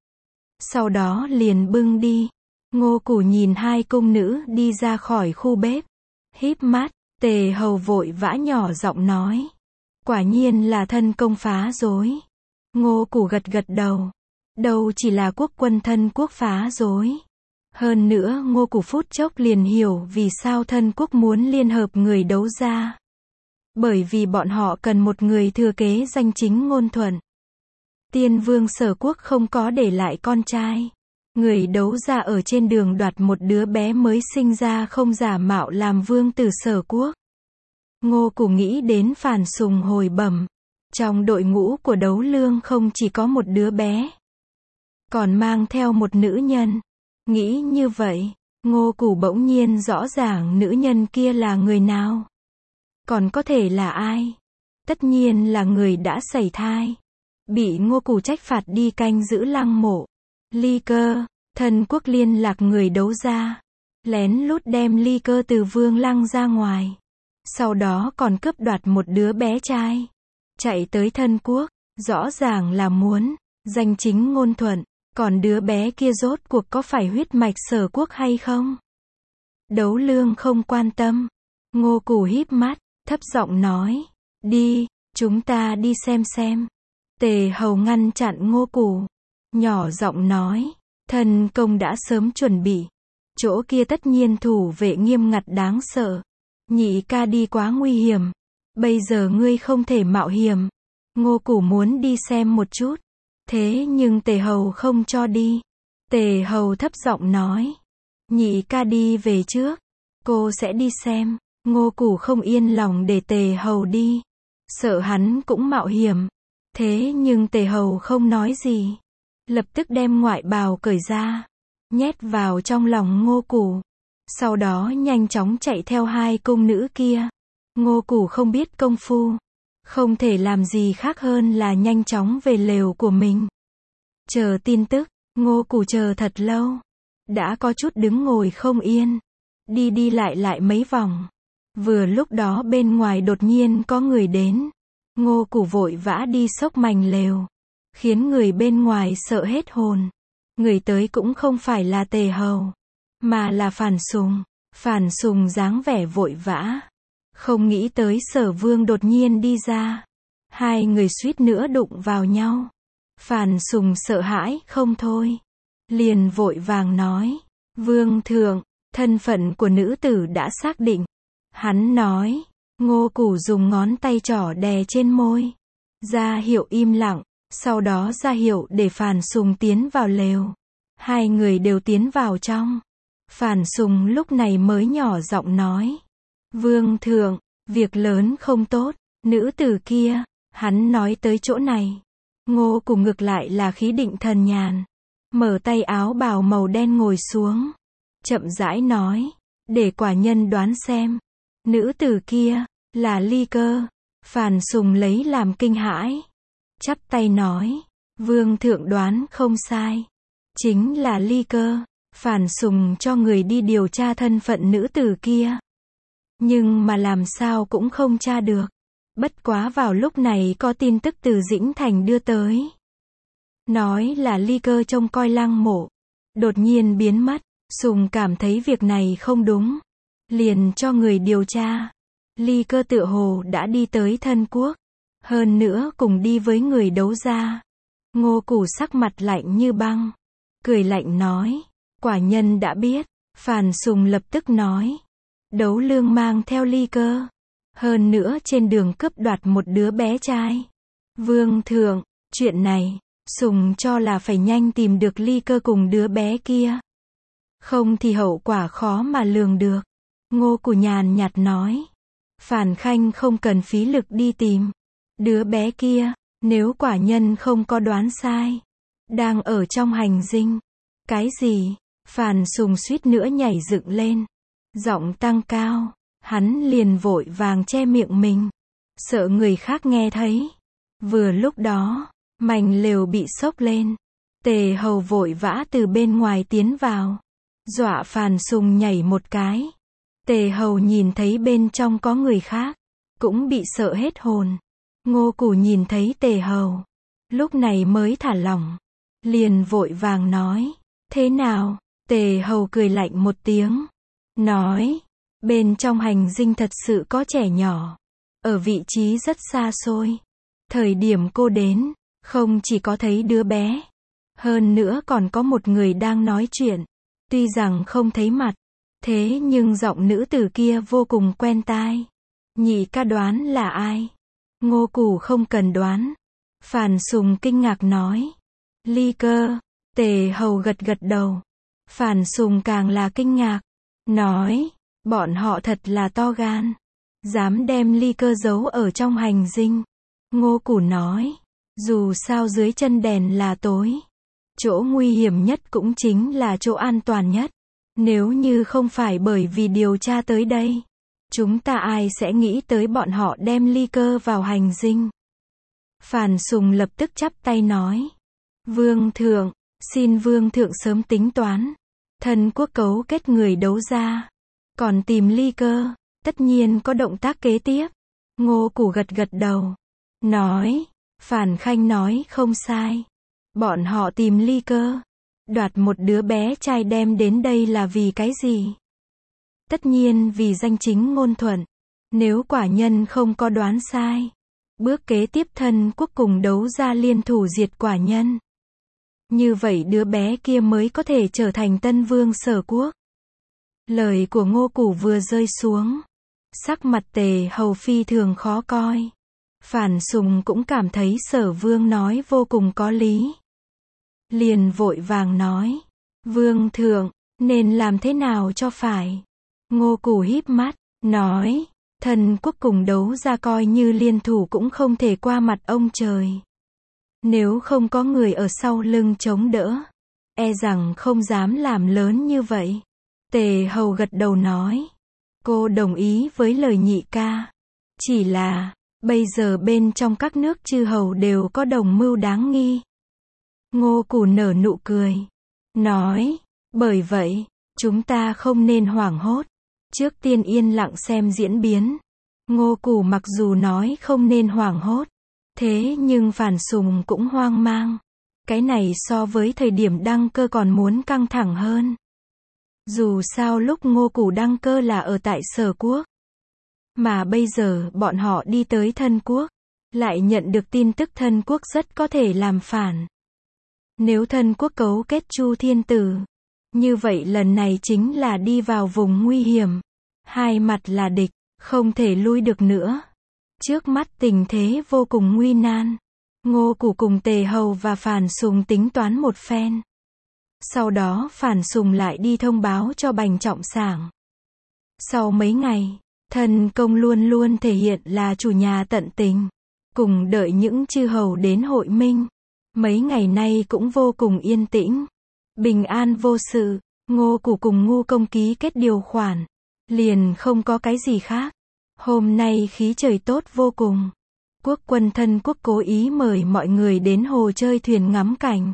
Sau đó liền bưng đi. Ngô Củ nhìn hai cung nữ đi ra khỏi khu bếp. Híp mắt, Tề Hầu vội vã nhỏ giọng nói. Quả nhiên là thân công phá rối. Ngô Củ gật gật đầu. Đâu chỉ là quốc quân thân quốc phá rối. Hơn nữa Ngô Củ phút chốc liền hiểu vì sao thân quốc muốn liên hợp người đấu ra. Bởi vì bọn họ cần một người thừa kế danh chính ngôn thuận. Tiên vương Sở Quốc không có để lại con trai. Người đấu ra ở trên đường đoạt một đứa bé mới sinh ra không giả mạo làm vương tử Sở Quốc. Ngô Củ nghĩ đến Phàn Sùng hồi bẩm. Trong đội ngũ của Đấu Lương không chỉ có một đứa bé. Còn mang theo một nữ nhân. Nghĩ như vậy, Ngô Củ bỗng nhiên rõ ràng nữ nhân kia là người nào. Còn có thể là ai? Tất nhiên là người đã sảy thai. Bị Ngô Củ trách phạt đi canh giữ lăng mộ. Ly Cơ, thân quốc liên lạc người đấu ra. Lén lút đem Ly Cơ từ vương lăng ra ngoài. Sau đó còn cướp đoạt một đứa bé trai. Chạy tới thân quốc, rõ ràng là muốn danh chính ngôn thuận. Còn đứa bé kia rốt cuộc có phải huyết mạch Sở Quốc hay không? Đấu Lương không quan tâm. Ngô Củ híp mắt, thấp giọng nói. Đi, chúng ta đi xem xem. Tề Hầu ngăn chặn Ngô Củ. Nhỏ giọng nói. Thần công đã sớm chuẩn bị. Chỗ kia tất nhiên thủ vệ nghiêm ngặt đáng sợ. Nhị ca đi quá nguy hiểm. Bây giờ ngươi không thể mạo hiểm. Ngô Củ muốn đi xem một chút. Thế nhưng Tề Hầu không cho đi. Tề Hầu thấp giọng nói. Nhị ca đi về trước. Cô sẽ đi xem. Ngô Củ không yên lòng để Tề Hầu đi. Sợ hắn cũng mạo hiểm. Thế nhưng Tề Hầu không nói gì. Lập tức đem ngoại bào cởi ra. Nhét vào trong lòng Ngô Củ. Sau đó nhanh chóng chạy theo hai cung nữ kia. Ngô Củ không biết công phu. Không thể làm gì khác hơn là nhanh chóng về lều của mình. Chờ tin tức. Ngô Củ chờ thật lâu. Đã có chút đứng ngồi không yên. Đi đi lại lại mấy vòng. Vừa lúc đó bên ngoài đột nhiên có người đến. Ngô Củ vội vã đi xốc mành lều. Khiến người bên ngoài sợ hết hồn. Người tới cũng không phải là Tề Hầu. Mà là Phàn Sùng. Phàn Sùng dáng vẻ vội vã. Không nghĩ tới Sở Vương đột nhiên đi ra. Hai người suýt nữa đụng vào nhau. Phàn Sùng sợ hãi không thôi. Liền vội vàng nói. Vương thượng, thân phận của nữ tử đã xác định. Hắn nói. Ngô Củ dùng ngón tay trỏ đè trên môi. Ra hiệu im lặng. Sau đó ra hiệu để Phàn Sùng tiến vào lều. Hai người đều tiến vào trong. Phàn Sùng lúc này mới nhỏ giọng nói. Vương thượng, việc lớn không tốt. Nữ tử kia. Hắn nói tới chỗ này. Ngô Củ ngược lại là khí định thần nhàn. Mở tay áo bào màu đen ngồi xuống. Chậm rãi nói. Để quả nhân đoán xem. Nữ tử kia. Là Ly Cơ. Phàn Sùng lấy làm kinh hãi. Chắp tay nói. Vương thượng đoán không sai. Chính là Ly Cơ. Phàn Sùng cho người đi điều tra thân phận nữ tử kia. Nhưng mà làm sao cũng không tra được. Bất quá vào lúc này có tin tức từ Dĩnh Thành đưa tới. Nói là Ly Cơ trông coi lăng mộ. Đột nhiên biến mất. Sùng cảm thấy việc này không đúng. Liền cho người điều tra. Ly Cơ tựa hồ đã đi tới Thân Quốc. Hơn nữa cùng đi với người đấu gia. Ngô Củ sắc mặt lạnh như băng. Cười lạnh nói. Quả nhân đã biết. Phàn Sùng lập tức nói. Đấu Lương mang theo Ly Cơ. Hơn nữa trên đường cướp đoạt một đứa bé trai. Vương thượng, chuyện này, Sùng cho là phải nhanh tìm được Ly Cơ cùng đứa bé kia. Không thì hậu quả khó mà lường được. Ngô Củ nhàn nhạt nói. Phàn Khanh không cần phí lực đi tìm. Đứa bé kia, nếu quả nhân không có đoán sai. Đang ở trong hành dinh. Cái gì? Phàn Sùng suýt nữa nhảy dựng lên. Giọng tăng cao. Hắn liền vội vàng che miệng mình. Sợ người khác nghe thấy. Vừa lúc đó, mành lều bị xốc lên. Tề Hầu vội vã từ bên ngoài tiến vào. Dọa Phàn Sùng nhảy một cái. Tề Hầu nhìn thấy bên trong có người khác. Cũng bị sợ hết hồn. Ngô Củ nhìn thấy Tề Hầu. Lúc này mới thả lỏng. Liền vội vàng nói. Thế nào? Tề Hầu cười lạnh một tiếng. Nói. Bên trong hành dinh thật sự có trẻ nhỏ. Ở vị trí rất xa xôi. Thời điểm cô đến, không chỉ có thấy đứa bé. Hơn nữa còn có một người đang nói chuyện. Tuy rằng không thấy mặt. Thế nhưng giọng nữ tử kia vô cùng quen tai. Nhị ca đoán là ai? Ngô Củ không cần đoán. Phàn Sùng kinh ngạc nói. Ly Cơ. Tề Hầu gật gật đầu. Phàn Sùng càng là kinh ngạc. Nói. Bọn họ thật là to gan. Dám đem Ly Cơ giấu ở trong hành dinh. Ngô Củ nói. Dù sao dưới chân đèn là tối. Chỗ nguy hiểm nhất cũng chính là chỗ an toàn nhất. Nếu như không phải bởi vì điều tra tới đây. Chúng ta ai sẽ nghĩ tới bọn họ đem Ly Cơ vào hành dinh. Phàn Sùng lập tức chắp tay nói. Vương thượng, xin Vương thượng sớm tính toán. Thân quốc cấu kết người đấu gia. Còn tìm Ly Cơ, tất nhiên có động tác kế tiếp. Ngô Củ gật gật đầu. Nói, Phàn Khanh nói không sai. Bọn họ tìm Ly Cơ. Đoạt một đứa bé trai đem đến đây là vì cái gì? Tất nhiên vì danh chính ngôn thuận. Nếu quả nhân không có đoán sai. Bước kế tiếp Thân quốc cùng đấu gia liên thủ diệt quả nhân. Như vậy đứa bé kia mới có thể trở thành tân vương Sở Quốc. Lời của Ngô Củ vừa rơi xuống. Sắc mặt Tề Hầu phi thường khó coi. Phàn Sùng cũng cảm thấy Sở Vương nói vô cùng có lý. liền vội vàng nói. Vương thượng, nên làm thế nào cho phải? Ngô Cù híp mắt, nói, thần quốc cùng đấu ra coi như liên thủ cũng không thể qua mặt ông trời. Nếu không có người ở sau lưng chống đỡ, e rằng không dám làm lớn như vậy. Tề hầu gật đầu nói, cô đồng ý với lời nhị ca. Chỉ là, bây giờ bên trong các nước chư hầu đều có đồng mưu đáng nghi. Ngô Cù nở nụ cười, nói, bởi vậy, chúng ta không nên hoảng hốt. Trước tiên yên lặng xem diễn biến. Ngô Cù mặc dù nói không nên hoảng hốt, thế nhưng Phàn Sùng cũng hoang mang. Cái này so với thời điểm đăng cơ còn muốn căng thẳng hơn. Dù sao lúc Ngô Cù đăng cơ là ở tại Sở Quốc. Mà bây giờ bọn họ đi tới Thân Quốc, lại nhận được tin tức Thân Quốc rất có thể làm phản. Nếu Thân Quốc cấu kết Chu Thiên Tử, như vậy lần này chính là đi vào vùng nguy hiểm. Hai mặt là địch, không thể lui được nữa. Trước mắt tình thế vô cùng nguy nan. Ngô Cù cùng Tề hầu và Phàn Sùng tính toán một phen. Sau đó Phàn Sùng lại đi thông báo cho Bành Trọng Sảng. Sau mấy ngày, Thần Công luôn luôn thể hiện là chủ nhà tận tình, cùng đợi những chư hầu đến hội minh. Mấy ngày nay cũng vô cùng yên tĩnh, bình an vô sự. Ngô Cù cùng Ngu Công ký kết điều khoản, liền không có cái gì khác. Hôm nay khí trời tốt vô cùng. Quốc quân Thân Quốc cố ý mời mọi người đến hồ chơi thuyền ngắm cảnh.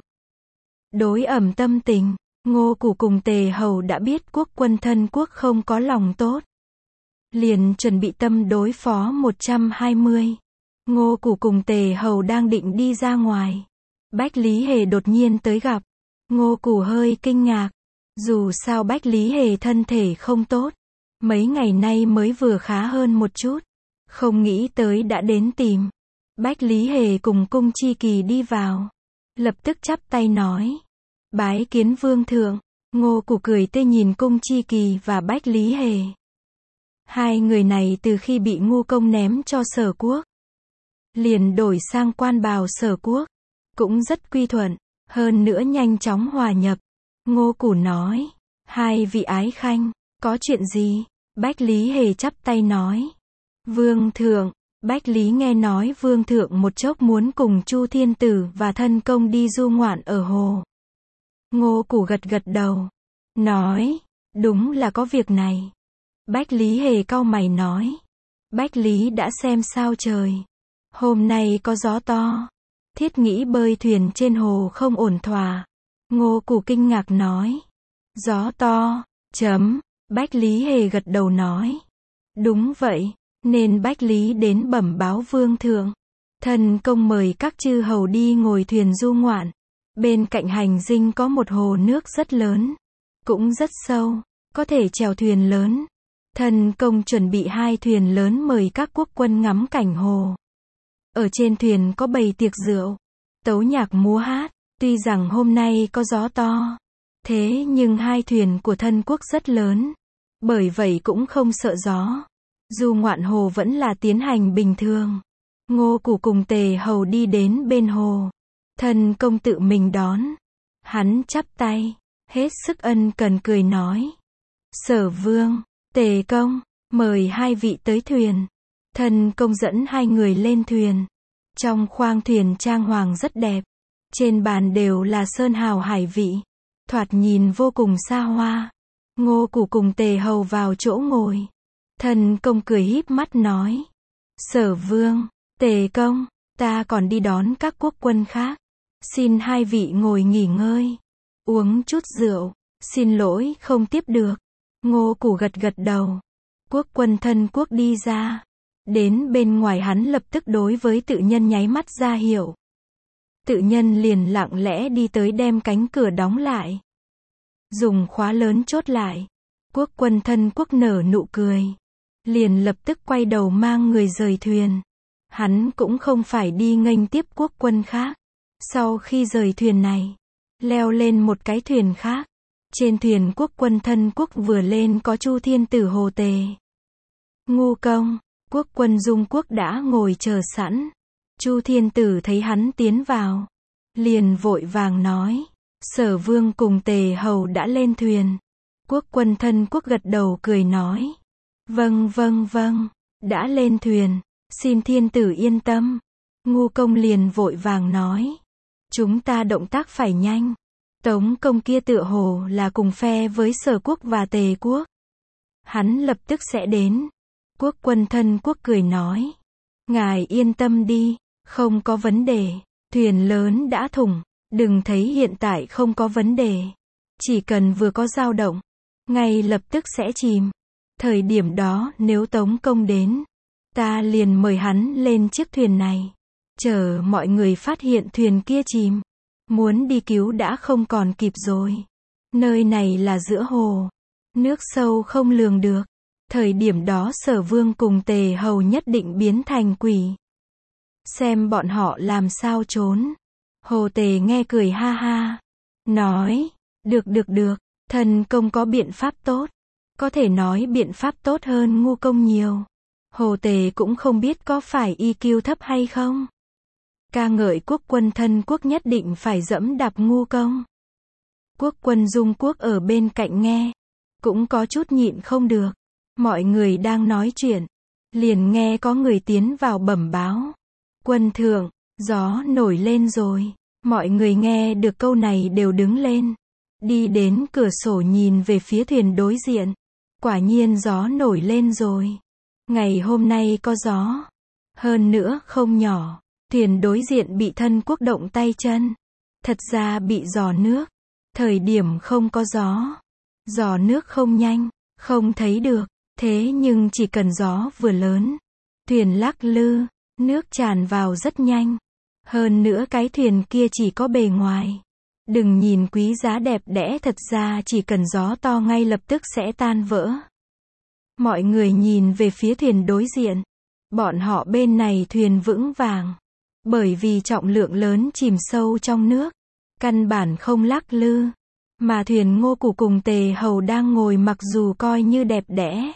Đối ẩm tâm tình, Ngô Cù cùng Tề hầu đã biết quốc quân Thân Quốc không có lòng tốt, liền chuẩn bị tâm đối phó một trăm hai mươi. Ngô Cù cùng Tề hầu đang định đi ra ngoài, Bách Lý Hề đột nhiên tới gặp. Ngô Cù hơi kinh ngạc, dù sao Bách Lý Hề thân thể không tốt, mấy ngày nay mới vừa khá hơn một chút, không nghĩ tới đã đến tìm. Bách Lý Hề cùng Cung Chi Kỳ đi vào, lập tức chắp tay nói, bái kiến vương thượng. Ngô Cù cười tươi nhìn Cung Chi Kỳ và Bách Lý Hề. Hai người này từ khi bị Ngu Công ném cho Sở Quốc, liền đổi sang quan bào Sở Quốc, cũng rất quy thuận, hơn nữa nhanh chóng hòa nhập. Ngô Cù nói, hai vị ái khanh, có chuyện gì? Bách Lý Hề chắp tay nói, vương thượng. Bách Lý nghe nói vương thượng một chốc muốn cùng Chu Thiên Tử và Thân Công đi du ngoạn ở hồ. Ngô Cù gật gật đầu, nói, đúng là có việc này. Bách Lý Hề cau mày nói, Bách Lý đã xem sao trời. Hôm nay có gió to, thiết nghĩ bơi thuyền trên hồ không ổn thỏa. Ngô Cù kinh ngạc nói, gió to, chấm. Bách Lý Hề gật đầu nói, đúng vậy, nên Bách Lý đến bẩm báo vương thượng. Thân Công mời các chư hầu đi ngồi thuyền du ngoạn. Bên cạnh hành dinh có một hồ nước rất lớn, cũng rất sâu, có thể chèo thuyền lớn. Thân Công chuẩn bị hai thuyền lớn mời các quốc quân ngắm cảnh hồ. Ở trên thuyền có bày tiệc rượu, tấu nhạc múa hát. Tuy rằng hôm nay có gió to, thế nhưng hai thuyền của Thân Quốc rất lớn, bởi vậy cũng không sợ gió. Du ngoạn hồ vẫn là tiến hành bình thường. Ngô Cù cùng Tề hầu đi đến bên hồ. Thân Công tự mình đón. Hắn chắp tay, hết sức ân cần cười nói, Sở Vương, Tề Công, mời hai vị tới thuyền. Thân Công dẫn hai người lên thuyền. Trong khoang thuyền trang hoàng rất đẹp, trên bàn đều là sơn hào hải vị, thoạt nhìn vô cùng xa hoa. Ngô Cù cùng Tề hầu vào chỗ ngồi. Thân Công cười híp mắt nói, Sở Vương, Tề Công, ta còn đi đón các quốc quân khác, xin hai vị ngồi nghỉ ngơi, uống chút rượu. Xin lỗi không tiếp được. Ngô Cù gật gật đầu. Quốc quân Thân Quốc đi ra, đến bên ngoài hắn lập tức đối với tự nhân nháy mắt ra hiệu. Tự nhân liền lặng lẽ đi tới đem cánh cửa đóng lại, dùng khóa lớn chốt lại. Quốc quân Thân Quốc nở nụ cười, liền lập tức quay đầu mang người rời thuyền. Hắn cũng không phải đi nghênh tiếp quốc quân khác. Sau khi rời thuyền này, leo lên một cái thuyền khác. Trên thuyền quốc quân Thân Quốc vừa lên có Chu Thiên Tử Hồ Tề, Ngu Công, quốc quân Dung Quốc đã ngồi chờ sẵn. Chu Thiên Tử thấy hắn tiến vào, liền vội vàng nói. Sở Vương cùng Tề Hầu đã lên thuyền. Quốc quân thân quốc gật đầu cười nói. Vâng vâng vâng, đã lên thuyền, xin thiên tử yên tâm. Ngu công liền vội vàng nói. Chúng ta động tác phải nhanh. Tống công kia tựa hồ là cùng phe với Sở quốc và Tề quốc. Hắn lập tức sẽ đến. Quốc quân thân quốc cười nói. Ngài yên tâm đi, không có vấn đề. Thuyền lớn đã thủng, đừng thấy hiện tại không có vấn đề. Chỉ cần vừa có dao động, ngay lập tức sẽ chìm. Thời điểm đó nếu Tống công đến, ta liền mời hắn lên chiếc thuyền này. Chờ mọi người phát hiện thuyền kia chìm, muốn đi cứu đã không còn kịp rồi. Nơi này là giữa hồ, nước sâu không lường được. Thời điểm đó Sở Vương cùng Tề Hầu nhất định biến thành quỷ. Xem bọn họ làm sao trốn. Hồ Tề nghe cười ha ha. Nói, được được được, thần công có biện pháp tốt. Có thể nói biện pháp tốt hơn ngu công nhiều. Hồ Tề cũng không biết có phải i kiu thấp hay không. Ca ngợi quốc quân thân quốc nhất định phải dẫm đạp ngu công. Quốc quân Dung Quốc ở bên cạnh nghe, cũng có chút nhịn không được. Mọi người đang nói chuyện, liền nghe có người tiến vào bẩm báo. Quân thượng, gió nổi lên rồi. Mọi người nghe được câu này đều đứng lên, đi đến cửa sổ nhìn về phía thuyền đối diện. Quả nhiên gió nổi lên rồi. Ngày hôm nay có gió, hơn nữa không nhỏ. Thuyền đối diện bị thân quốc động tay chân, thật ra bị giò nước. Thời điểm không có gió, giò nước không nhanh, không thấy được. Thế nhưng chỉ cần gió vừa lớn, thuyền lắc lư, nước tràn vào rất nhanh. Hơn nữa cái thuyền kia chỉ có bề ngoài. Đừng nhìn quý giá đẹp đẽ, thật ra chỉ cần gió to ngay lập tức sẽ tan vỡ. Mọi người nhìn về phía thuyền đối diện. Bọn họ bên này thuyền vững vàng. Bởi vì trọng lượng lớn chìm sâu trong nước. Căn bản không lắc lư. Mà thuyền Ngô Củ cùng Tề Hầu đang ngồi mặc dù coi như đẹp đẽ.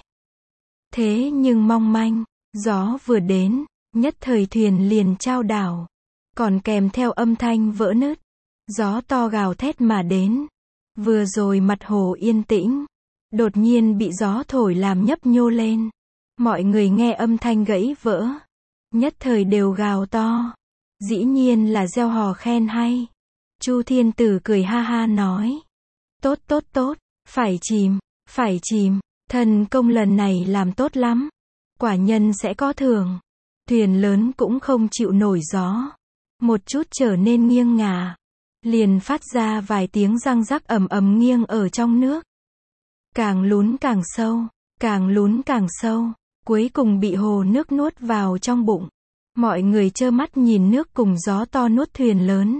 Thế nhưng mong manh, gió vừa đến, nhất thời thuyền liền chao đảo. Còn kèm theo âm thanh vỡ nứt. Gió to gào thét mà đến. Vừa rồi mặt hồ yên tĩnh. Đột nhiên bị gió thổi làm nhấp nhô lên. Mọi người nghe âm thanh gãy vỡ. Nhất thời đều gào to. Dĩ nhiên là reo hò khen hay. Chu Thiên Tử cười ha ha nói. Tốt tốt tốt, phải chìm, phải chìm. Thần công lần này làm tốt lắm. Quả nhân sẽ có thưởng. Thuyền lớn cũng không chịu nổi gió. Một chút trở nên nghiêng ngả. Liền phát ra vài tiếng răng rắc ầm ầm nghiêng ở trong nước. Càng lún càng sâu, càng lún càng sâu. Cuối cùng bị hồ nước nuốt vào trong bụng. Mọi người trơ mắt nhìn nước cùng gió to nuốt thuyền lớn.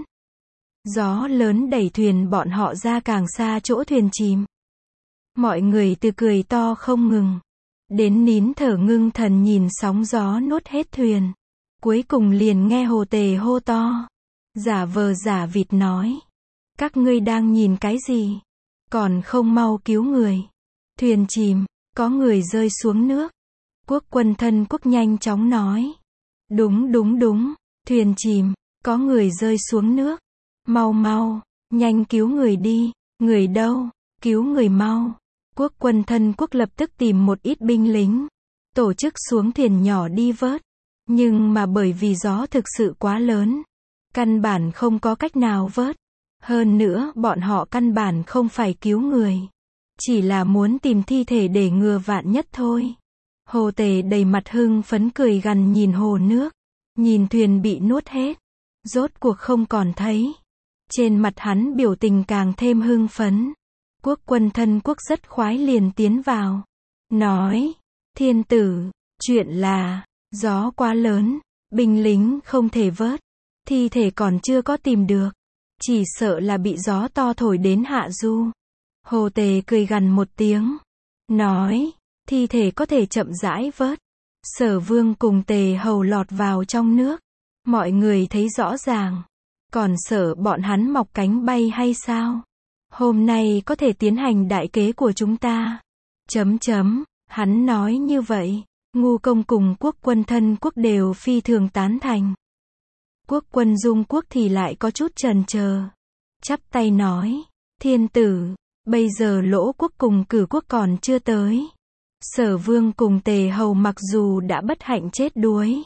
Gió lớn đẩy thuyền bọn họ ra càng xa chỗ thuyền chìm. Mọi người từ cười to không ngừng. Đến nín thở ngưng thần nhìn sóng gió nuốt hết thuyền. Cuối cùng liền nghe Hồ Tề hô to. Giả vờ giả vịt nói. Các ngươi đang nhìn cái gì? Còn không mau cứu người. Thuyền chìm, có người rơi xuống nước. Quốc quân thân quốc nhanh chóng nói. Đúng đúng đúng, thuyền chìm, có người rơi xuống nước. Mau mau, nhanh cứu người đi. Người đâu? Cứu người mau. Quốc quân thân quốc lập tức tìm một ít binh lính. Tổ chức xuống thuyền nhỏ đi vớt. Nhưng mà bởi vì gió thực sự quá lớn. Căn bản không có cách nào vớt. Hơn nữa bọn họ căn bản không phải cứu người. Chỉ là muốn tìm thi thể để ngừa vạn nhất thôi. Hồ Tề đầy mặt hưng phấn cười gằn nhìn hồ nước. Nhìn thuyền bị nuốt hết. Rốt cuộc không còn thấy. Trên mặt hắn biểu tình càng thêm hưng phấn. Quốc quân thân quốc rất khoái liền tiến vào. Nói. Thiên tử. Chuyện là. Gió quá lớn. Binh lính không thể vớt. Thi thể còn chưa có tìm được. Chỉ sợ là bị gió to thổi đến hạ du. Hồ Tề cười gằn một tiếng. Nói. Thi thể có thể chậm rãi vớt. Sở Vương cùng Tề Hầu lọt vào trong nước. Mọi người thấy rõ ràng. Còn sợ bọn hắn mọc cánh bay hay sao? Hôm nay có thể tiến hành đại kế của chúng ta. Chấm chấm. Hắn nói như vậy. Ngu công cùng quốc quân thân quốc đều phi thường tán thành. Quốc quân Dung Quốc thì lại có chút chần chờ. Chắp tay nói, thiên tử, bây giờ Lỗ quốc cùng Cử quốc còn chưa tới. Sở Vương cùng Tề Hầu mặc dù đã bất hạnh chết đuối.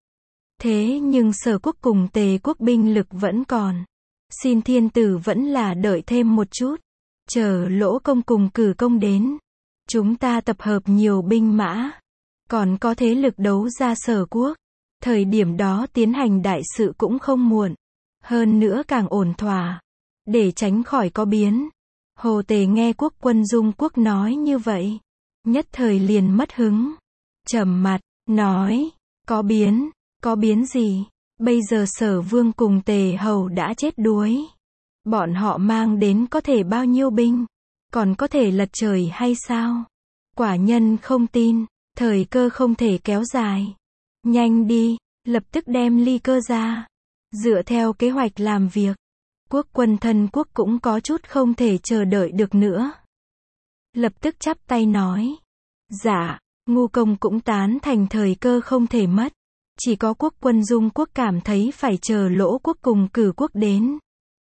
Thế nhưng Sở quốc cùng Tề quốc binh lực vẫn còn. Xin thiên tử vẫn là đợi thêm một chút. Chờ Lỗ công cùng Cử công đến. Chúng ta tập hợp nhiều binh mã. Còn có thế lực đấu ra Sở quốc. Thời điểm đó tiến hành đại sự cũng không muộn. Hơn nữa càng ổn thỏa. Để tránh khỏi có biến. Hồ Tề nghe quốc quân Dung Quốc nói như vậy. Nhất thời liền mất hứng. Trầm mặt, nói, có biến, có biến gì? Bây giờ Sở Vương cùng Tề Hầu đã chết đuối. Bọn họ mang đến có thể bao nhiêu binh? Còn có thể lật trời hay sao? Quả nhân không tin, thời cơ không thể kéo dài. Nhanh đi, lập tức đem ly cơ ra. Dựa theo kế hoạch làm việc. Quốc quân Thân quốc cũng có chút không thể chờ đợi được nữa. Lập tức chắp tay nói. Dạ, Ngu công cũng tán thành thời cơ không thể mất. Chỉ có quốc quân Dung Quốc cảm thấy phải chờ Lỗ quốc cùng Cử quốc đến.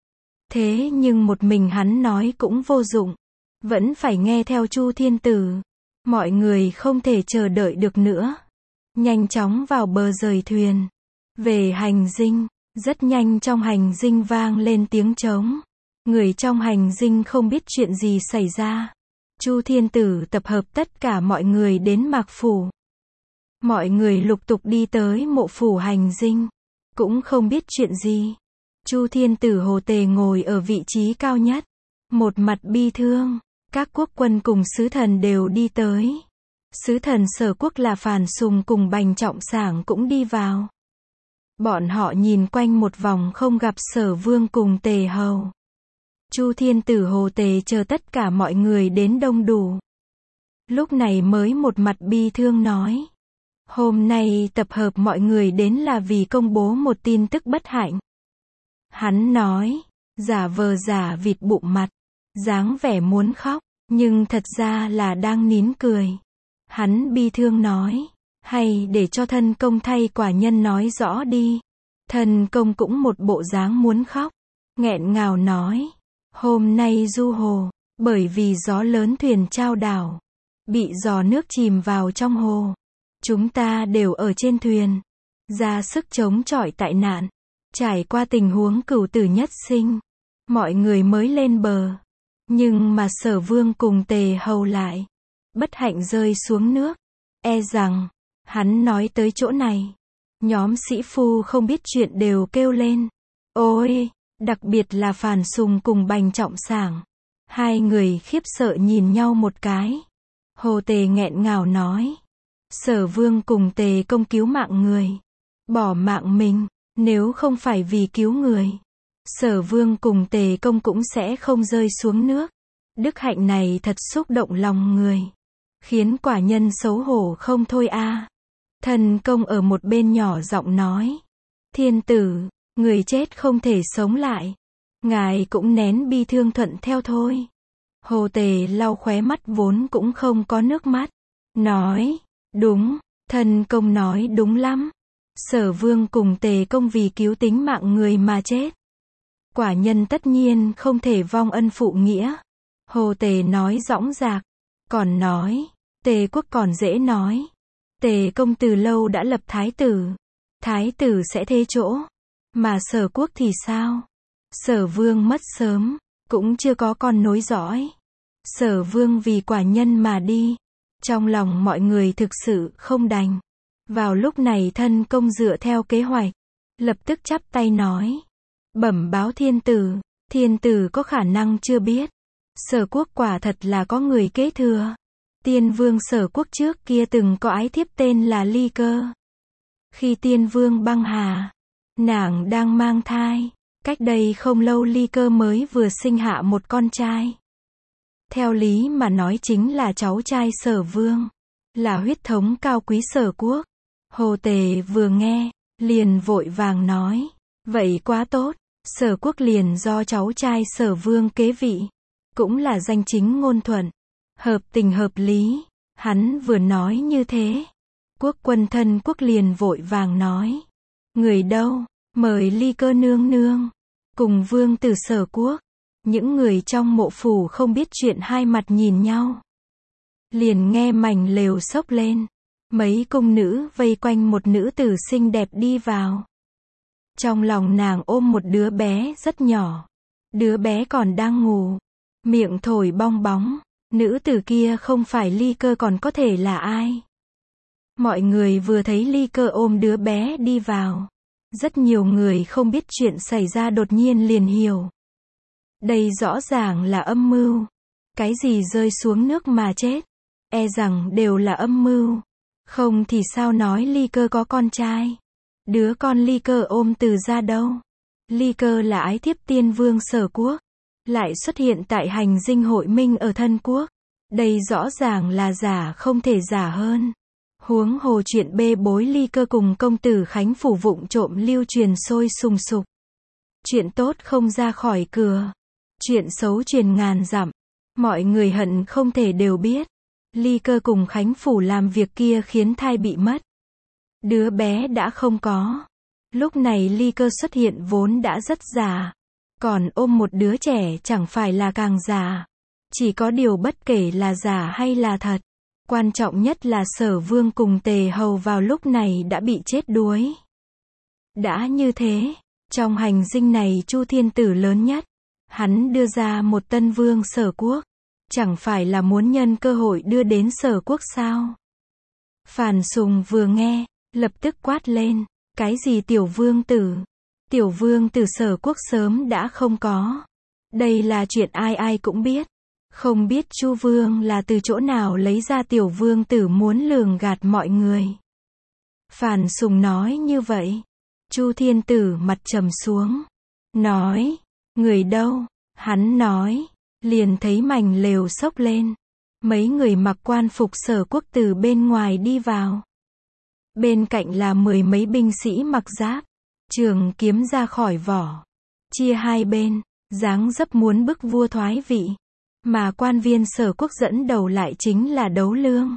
Thế nhưng một mình hắn nói cũng vô dụng. Vẫn phải nghe theo Chu thiên tử. Mọi người không thể chờ đợi được nữa. Nhanh chóng vào bờ rời thuyền. Về hành dinh. Rất nhanh trong hành dinh vang lên tiếng trống. Người trong hành dinh không biết chuyện gì xảy ra. Chu thiên tử tập hợp tất cả mọi người đến Mạc phủ. Mọi người lục tục đi tới mộ phủ hành dinh. Cũng không biết chuyện gì. Chu thiên tử Hồ Tề ngồi ở vị trí cao nhất. Một mặt bi thương. Các quốc quân cùng sứ thần đều đi tới. Sứ thần Sở quốc là Phàn Sùng cùng Bành Trọng Sảng cũng đi vào. Bọn họ nhìn quanh một vòng không gặp Sở Vương cùng Tề Hầu. Chu thiên tử Hồ Tề chờ tất cả mọi người đến đông đủ. Lúc này mới một mặt bi thương nói. Hôm nay tập hợp mọi người đến là vì công bố một tin tức bất hạnh. Hắn nói, giả vờ giả vịt bụng mặt, dáng vẻ muốn khóc, nhưng thật ra là đang nín cười. Hắn bi thương nói, hay để cho thân công thay quả nhân nói rõ đi. Thân công cũng một bộ dáng muốn khóc, nghẹn ngào nói, hôm nay du hồ, bởi vì gió lớn thuyền chao đảo, bị gió nước chìm vào trong hồ. Chúng ta đều ở trên thuyền, ra sức chống chọi tại nạn, trải qua tình huống cửu tử nhất sinh, mọi người mới lên bờ. Nhưng mà Sở Vương cùng Tề Hầu lại bất hạnh rơi xuống nước. E rằng, hắn nói tới chỗ này, nhóm sĩ phu không biết chuyện đều kêu lên. Ôi, đặc biệt là Phàn Sùng cùng Bành Trọng Sảng. Hai người khiếp sợ nhìn nhau một cái. Hồ Tề nghẹn ngào nói. Sở Vương cùng Tề công cứu mạng người. Bỏ mạng mình, nếu không phải vì cứu người. Sở Vương cùng Tề công cũng sẽ không rơi xuống nước. Đức hạnh này thật xúc động lòng người. Khiến quả nhân xấu hổ không thôi a. À. Thần công ở một bên nhỏ giọng nói. Thiên tử, người chết không thể sống lại. Ngài cũng nén bi thương thuận theo thôi. Hồ Tề lau khóe mắt vốn cũng không có nước mắt. Nói, đúng, thần công nói đúng lắm. Sở Vương cùng Tề công vì cứu tính mạng người mà chết. Quả nhân tất nhiên không thể vong ân phụ nghĩa. Hồ Tề nói dõng dạc. Còn nói, Tề quốc còn dễ nói. Tề công từ lâu đã lập thái tử. Thái tử sẽ thế chỗ. Mà Sở quốc thì sao? Sở Vương mất sớm, cũng chưa có con nối dõi. Sở Vương vì quả nhân mà đi. Trong lòng mọi người thực sự không đành. Vào lúc này thân công dựa theo kế hoạch, lập tức chắp tay nói. Bẩm báo thiên tử, thiên tử có khả năng chưa biết. Sở quốc quả thật là có người kế thừa. Tiên vương Sở quốc trước kia từng có ái thiếp tên là Ly Cơ. Khi tiên vương băng hà, nàng đang mang thai. Cách đây không lâu Ly Cơ mới vừa sinh hạ một con trai. Theo lý mà nói chính là cháu trai Sở Vương. Là huyết thống cao quý Sở quốc. Hồ Tề vừa nghe, liền vội vàng nói. Vậy quá tốt, Sở quốc liền do cháu trai Sở Vương kế vị. Cũng là danh chính ngôn thuận. Hợp tình hợp lý. Hắn vừa nói như thế. Quốc quân Thân quốc liền vội vàng nói. Người đâu? mời ly cơ nương nương, cùng vương tử Sở Quốc. Những người trong mộ phủ không biết chuyện hai mặt nhìn nhau. Liền nghe mảnh lều xốc lên. Mấy cung nữ vây quanh một nữ tử xinh đẹp đi vào. Trong lòng nàng ôm một đứa bé rất nhỏ. Đứa bé còn đang ngủ. Miệng thổi bong bóng. Nữ tử kia không phải ly cơ còn có thể là ai? Mọi người vừa thấy ly cơ ôm đứa bé đi vào. Rất nhiều người không biết chuyện xảy ra đột nhiên liền hiểu. Đây rõ ràng là âm mưu. Cái gì rơi xuống nước mà chết? E rằng đều là âm mưu. Không thì sao nói ly cơ có con trai? Đứa con ly cơ ôm từ ra đâu? Ly cơ là ái thiếp tiên vương Sở Quốc. Lại xuất hiện tại hành dinh hội minh ở thân quốc. Đây rõ ràng là giả không thể giả hơn. Huống hồ chuyện bê bối ly cơ cùng công tử Khánh Phủ vụng trộm lưu truyền sôi sùng sục. Chuyện tốt không ra khỏi cửa. Chuyện xấu truyền ngàn dặm. Mọi người hận không thể đều biết. Ly cơ cùng Khánh Phủ làm việc kia khiến thai bị mất. Đứa bé đã không có. Lúc này ly cơ xuất hiện vốn đã rất già. Còn ôm một đứa trẻ chẳng phải là càng già. Chỉ có điều bất kể là giả hay là thật. Quan trọng nhất là Sở Vương cùng Tề Hầu vào lúc này đã bị chết đuối. Đã như thế, trong hành dinh này Chu Thiên Tử lớn nhất. Hắn đưa ra một tân vương Sở Quốc. Chẳng phải là muốn nhân cơ hội đưa đến Sở Quốc sao? Phàn Sùng vừa nghe, lập tức quát lên. Cái gì tiểu vương tử? Tiểu vương tử Sở Quốc sớm đã không có. Đây là chuyện ai ai cũng biết. Không biết Chu Vương là từ chỗ nào lấy ra tiểu vương tử muốn lường gạt mọi người. Phàn Sùng nói như vậy. Chu Thiên Tử mặt trầm xuống. Nói, người đâu? Hắn nói, liền thấy mảnh lều xốc lên. Mấy người mặc quan phục Sở Quốc từ bên ngoài đi vào. Bên cạnh là mười mấy binh sĩ mặc giáp. Trường kiếm ra khỏi vỏ. Chia hai bên, dáng dấp muốn bức vua thoái vị. Mà quan viên Sở Quốc dẫn đầu lại chính là Đấu Lương.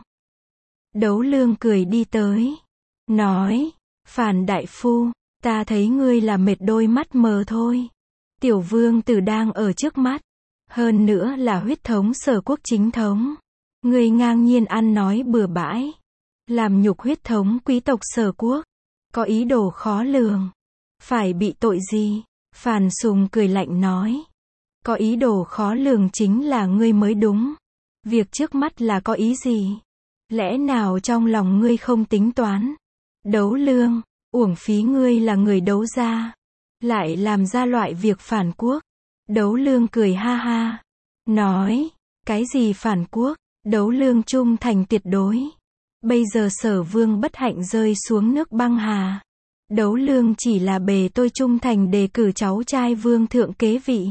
Đấu Lương cười đi tới. Nói, Phàn đại phu, ta thấy ngươi là mệt đôi mắt mờ thôi. Tiểu vương tử đang ở trước mắt. Hơn nữa là huyết thống Sở Quốc chính thống. Ngươi ngang nhiên ăn nói bừa bãi. Làm nhục huyết thống quý tộc Sở Quốc. Có ý đồ khó lường. Phải bị tội gì? Phàn Sùng cười lạnh nói. Có ý đồ khó lường chính là ngươi mới đúng. Việc trước mắt là có ý gì? Lẽ nào trong lòng ngươi không tính toán? Đấu Lương, uổng phí ngươi là người đấu gia. Lại làm ra loại việc phản quốc. Đấu Lương cười ha ha. Nói, cái gì phản quốc? Đấu Lương trung thành tuyệt đối. Bây giờ Sở Vương bất hạnh rơi xuống nước băng hà. Đấu Lương chỉ là bề tôi trung thành đề cử cháu trai vương thượng kế vị.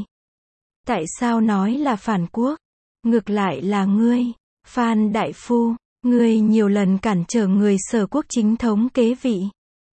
Tại sao nói là phản quốc? Ngược lại là ngươi, Phan đại phu, ngươi nhiều lần cản trở người Sở Quốc chính thống kế vị.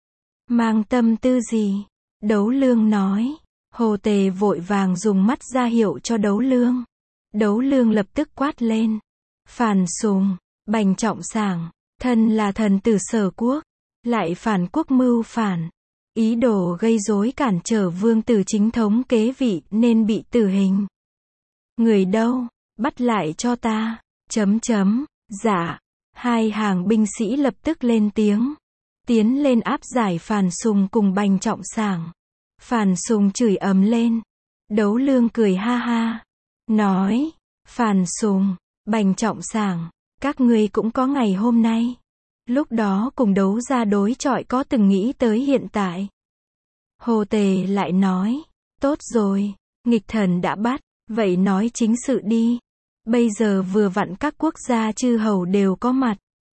Mang tâm tư gì? Đấu Lương nói. Hồ Tề vội vàng dùng mắt ra hiệu cho Đấu Lương. Đấu Lương lập tức quát lên. Phàn Sùng, Bành Trọng Sảng, thân là thần tử Sở Quốc, lại phản quốc mưu phản. Ý đồ gây rối cản trở vương tử chính thống kế vị nên bị tử hình. Người đâu? Bắt lại cho ta. Chấm chấm. Dạ. Hai hàng binh sĩ lập tức lên tiếng. Tiến lên áp giải Phàn Sùng cùng Bành Trọng Sảng. Phàn Sùng chửi ầm lên. Đấu Lương cười ha ha. Nói. Phàn Sùng, Bành Trọng Sảng, các ngươi cũng có ngày hôm nay. Lúc đó cùng đấu ra đối chọi có từng nghĩ tới hiện tại. Hồ Tề lại nói. Tốt rồi, nghịch thần đã bắt, vậy nói chính sự đi. Bây giờ vừa vặn các quốc gia chư hầu đều có mặt.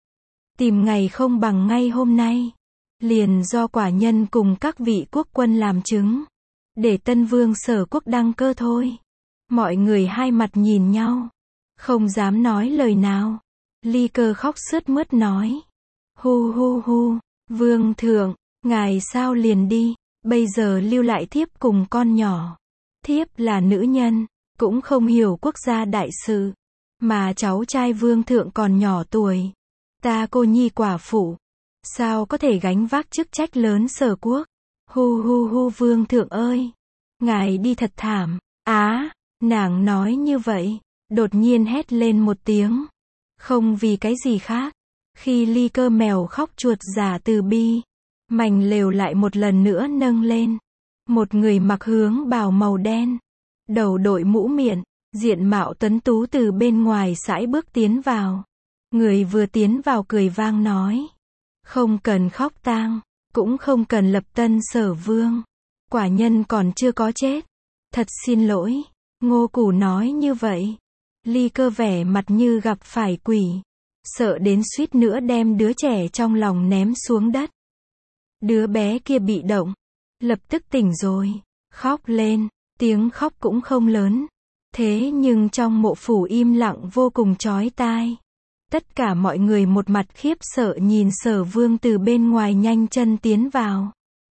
Tìm ngày không bằng ngay hôm nay. Liền do quả nhân cùng các vị quốc quân làm chứng. Để tân vương Sở Quốc đăng cơ thôi. Mọi người hai mặt nhìn nhau. Không dám nói lời nào. Ly Cơ khóc sướt mướt nói. Hu hu hu, vương thượng, ngài sao liền đi, bây giờ lưu lại thiếp cùng con nhỏ. Thiếp là nữ nhân, cũng không hiểu quốc gia đại sự. Mà cháu trai vương thượng còn nhỏ tuổi. Ta cô nhi quả phụ. Sao có thể gánh vác chức trách lớn Sở Quốc. Hu hu hu vương thượng ơi, ngài đi thật thảm. Á, nàng nói như vậy, đột nhiên hét lên một tiếng. Không vì cái gì khác. Khi ly cơ mèo khóc chuột giả từ bi, mảnh lều lại một lần nữa nâng lên. Một người mặc hướng bào màu đen, đầu đội mũ miệng, diện mạo tuấn tú từ bên ngoài sải bước tiến vào. Người vừa tiến vào cười vang nói. Không cần khóc tang, cũng không cần lập tân sở vương. Quả nhân còn chưa có chết. Thật xin lỗi. Ngô Củ nói như vậy. Ly cơ vẻ mặt như gặp phải quỷ. Sợ đến suýt nữa đem đứa trẻ trong lòng ném xuống đất. Đứa bé kia bị động. Lập tức tỉnh rồi. Khóc lên. Tiếng khóc cũng không lớn. Thế nhưng trong mộ phủ im lặng vô cùng chói tai. Tất cả mọi người một mặt khiếp sợ nhìn Sở Vương từ bên ngoài nhanh chân tiến vào.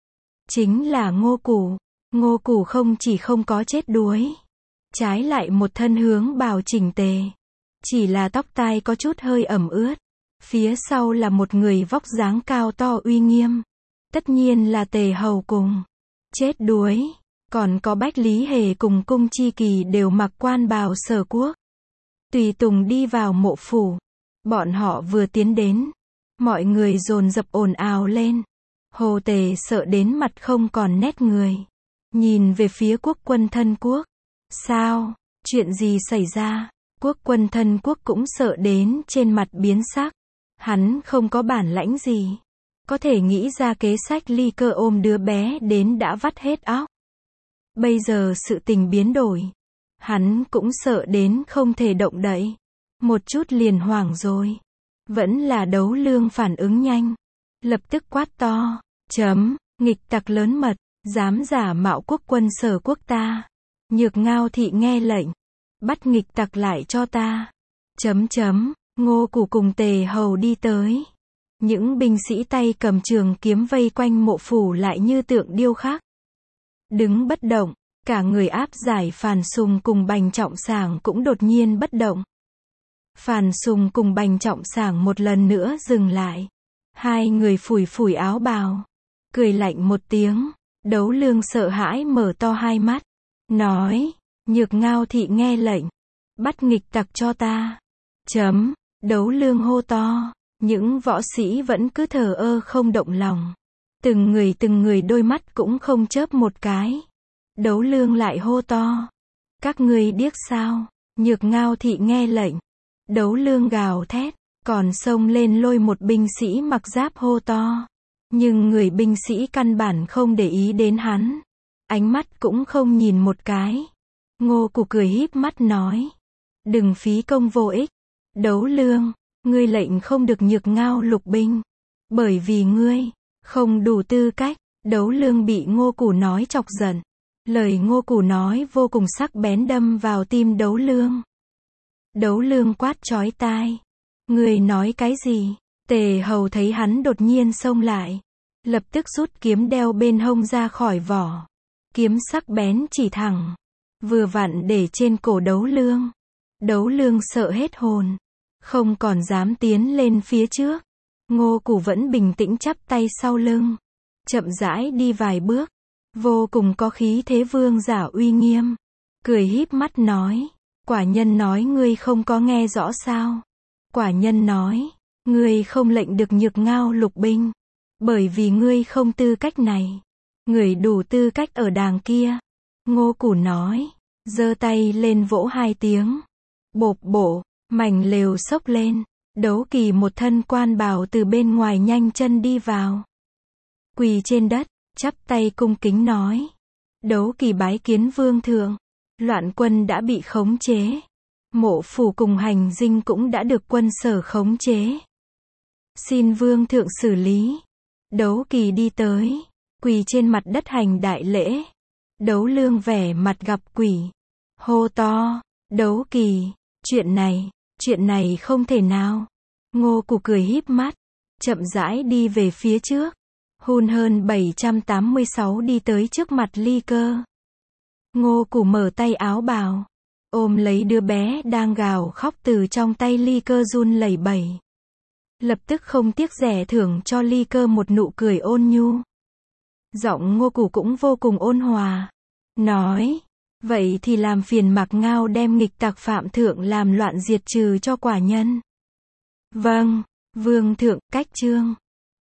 Chính là Ngô Củ. Ngô Củ không chỉ không có chết đuối. Trái lại một thân hướng bào chỉnh tề. Chỉ là tóc tai có chút hơi ẩm ướt. Phía sau là một người vóc dáng cao to uy nghiêm. Tất nhiên là Tề Hầu cùng. Chết đuối. Còn có Bách Lý Hề cùng Cung Chi Kỳ đều mặc quan bào Sở quốc. Tùy tùng đi vào mộ phủ. Bọn họ vừa tiến đến. Mọi người dồn dập ồn ào lên. Hồ Tề sợ đến mặt không còn nét người. Nhìn về phía quốc quân thân quốc. Sao? Chuyện gì xảy ra? Quốc quân thân quốc cũng sợ đến trên mặt biến sắc. Hắn không có bản lãnh gì. Có thể nghĩ ra kế sách ly cơ ôm đứa bé đến đã vắt hết óc. Bây giờ sự tình biến đổi. Hắn cũng sợ đến không thể động đậy. Một chút liền hoảng rồi. Vẫn là Đấu Lương phản ứng nhanh. Lập tức quát to. Chấm, nghịch tặc lớn mật. Dám giả mạo quốc quân Sở quốc ta. Nhược Ngao thị nghe lệnh. Bắt nghịch tặc lại cho ta. Chấm chấm, Ngô Củ cùng Tề Hầu đi tới. Những binh sĩ tay cầm trường kiếm vây quanh mộ phủ lại như tượng điêu khắc. Đứng bất động, cả người áp giải Phàn Sùng cùng Bành Trọng Sảng cũng đột nhiên bất động. Phàn Sùng cùng Bành Trọng Sảng một lần nữa dừng lại. Hai người phủi phủi áo bào. Cười lạnh một tiếng. Đấu Lương sợ hãi mở to hai mắt. Nói. Nhược Ngao thị nghe lệnh. Bắt nghịch tặc cho ta. Chấm. Đấu Lương hô to. Những võ sĩ vẫn cứ thờ ơ không động lòng. Từng người từng người đôi mắt cũng không chớp một cái. Đấu Lương lại hô to. Các ngươi điếc sao? Nhược Ngao thị nghe lệnh. Đấu Lương gào thét. Còn xông lên lôi một binh sĩ mặc giáp hô to. Nhưng người binh sĩ căn bản không để ý đến hắn. Ánh mắt cũng không nhìn một cái. Ngô Củ cười híp mắt nói. Đừng phí công vô ích. Đấu Lương, ngươi lệnh không được Nhược Ngao lục binh. Bởi vì ngươi không đủ tư cách. Đấu Lương bị Ngô Củ nói chọc giận. Lời Ngô Củ nói vô cùng sắc bén đâm vào tim Đấu Lương. Đấu Lương quát chói tai. Ngươi nói cái gì? Tề Hầu thấy hắn đột nhiên xông lại. Lập tức rút kiếm đeo bên hông ra khỏi vỏ. Kiếm sắc bén chỉ thẳng. Vừa vặn để trên cổ Đấu Lương. Đấu Lương sợ hết hồn. Không còn dám tiến lên phía trước. Ngô Củ vẫn bình tĩnh chắp tay sau lưng. Chậm rãi đi vài bước. Vô cùng có khí thế vương giả uy nghiêm. Cười híp mắt nói. Quả nhân nói ngươi không có nghe rõ sao? Quả nhân nói. Ngươi không lệnh được Nhược Ngao lục binh. Bởi vì ngươi không tư cách này. Người đủ tư cách ở đàng kia. Ngô Củ nói. Giơ tay lên vỗ hai tiếng. Bộp bổ. Mảnh lều xốc lên. Đấu Kỳ một thân quan bào từ bên ngoài nhanh chân đi vào. Quỳ trên đất. Chắp tay cung kính nói. Đấu Kỳ bái kiến vương thượng. Loạn quân đã bị khống chế. Mộ phủ cùng hành dinh cũng đã được quân Sở khống chế. Xin vương thượng xử lý. Đấu Kỳ đi tới. Quỳ trên mặt đất hành đại lễ. Đấu Lương vẻ mặt gặp quỷ. Hô to. Đấu Kỳ. Chuyện này. Chuyện này không thể nào. Ngô Củ cười híp mắt. Chậm rãi đi về phía trước. Hun hơn bảy trăm tám mươi sáu đi tới trước mặt ly cơ. Ngô Củ mở tay áo bào. Ôm lấy đứa bé đang gào khóc từ trong tay ly cơ run lẩy bẩy. Lập tức không tiếc rẻ thưởng cho ly cơ một nụ cười ôn nhu. Giọng Ngô Củ cũng vô cùng ôn hòa. Nói, vậy thì làm phiền Mạc Ngao đem nghịch tặc Phạm Thượng làm loạn diệt trừ cho quả nhân. Vâng, Vương thượng, cách trương.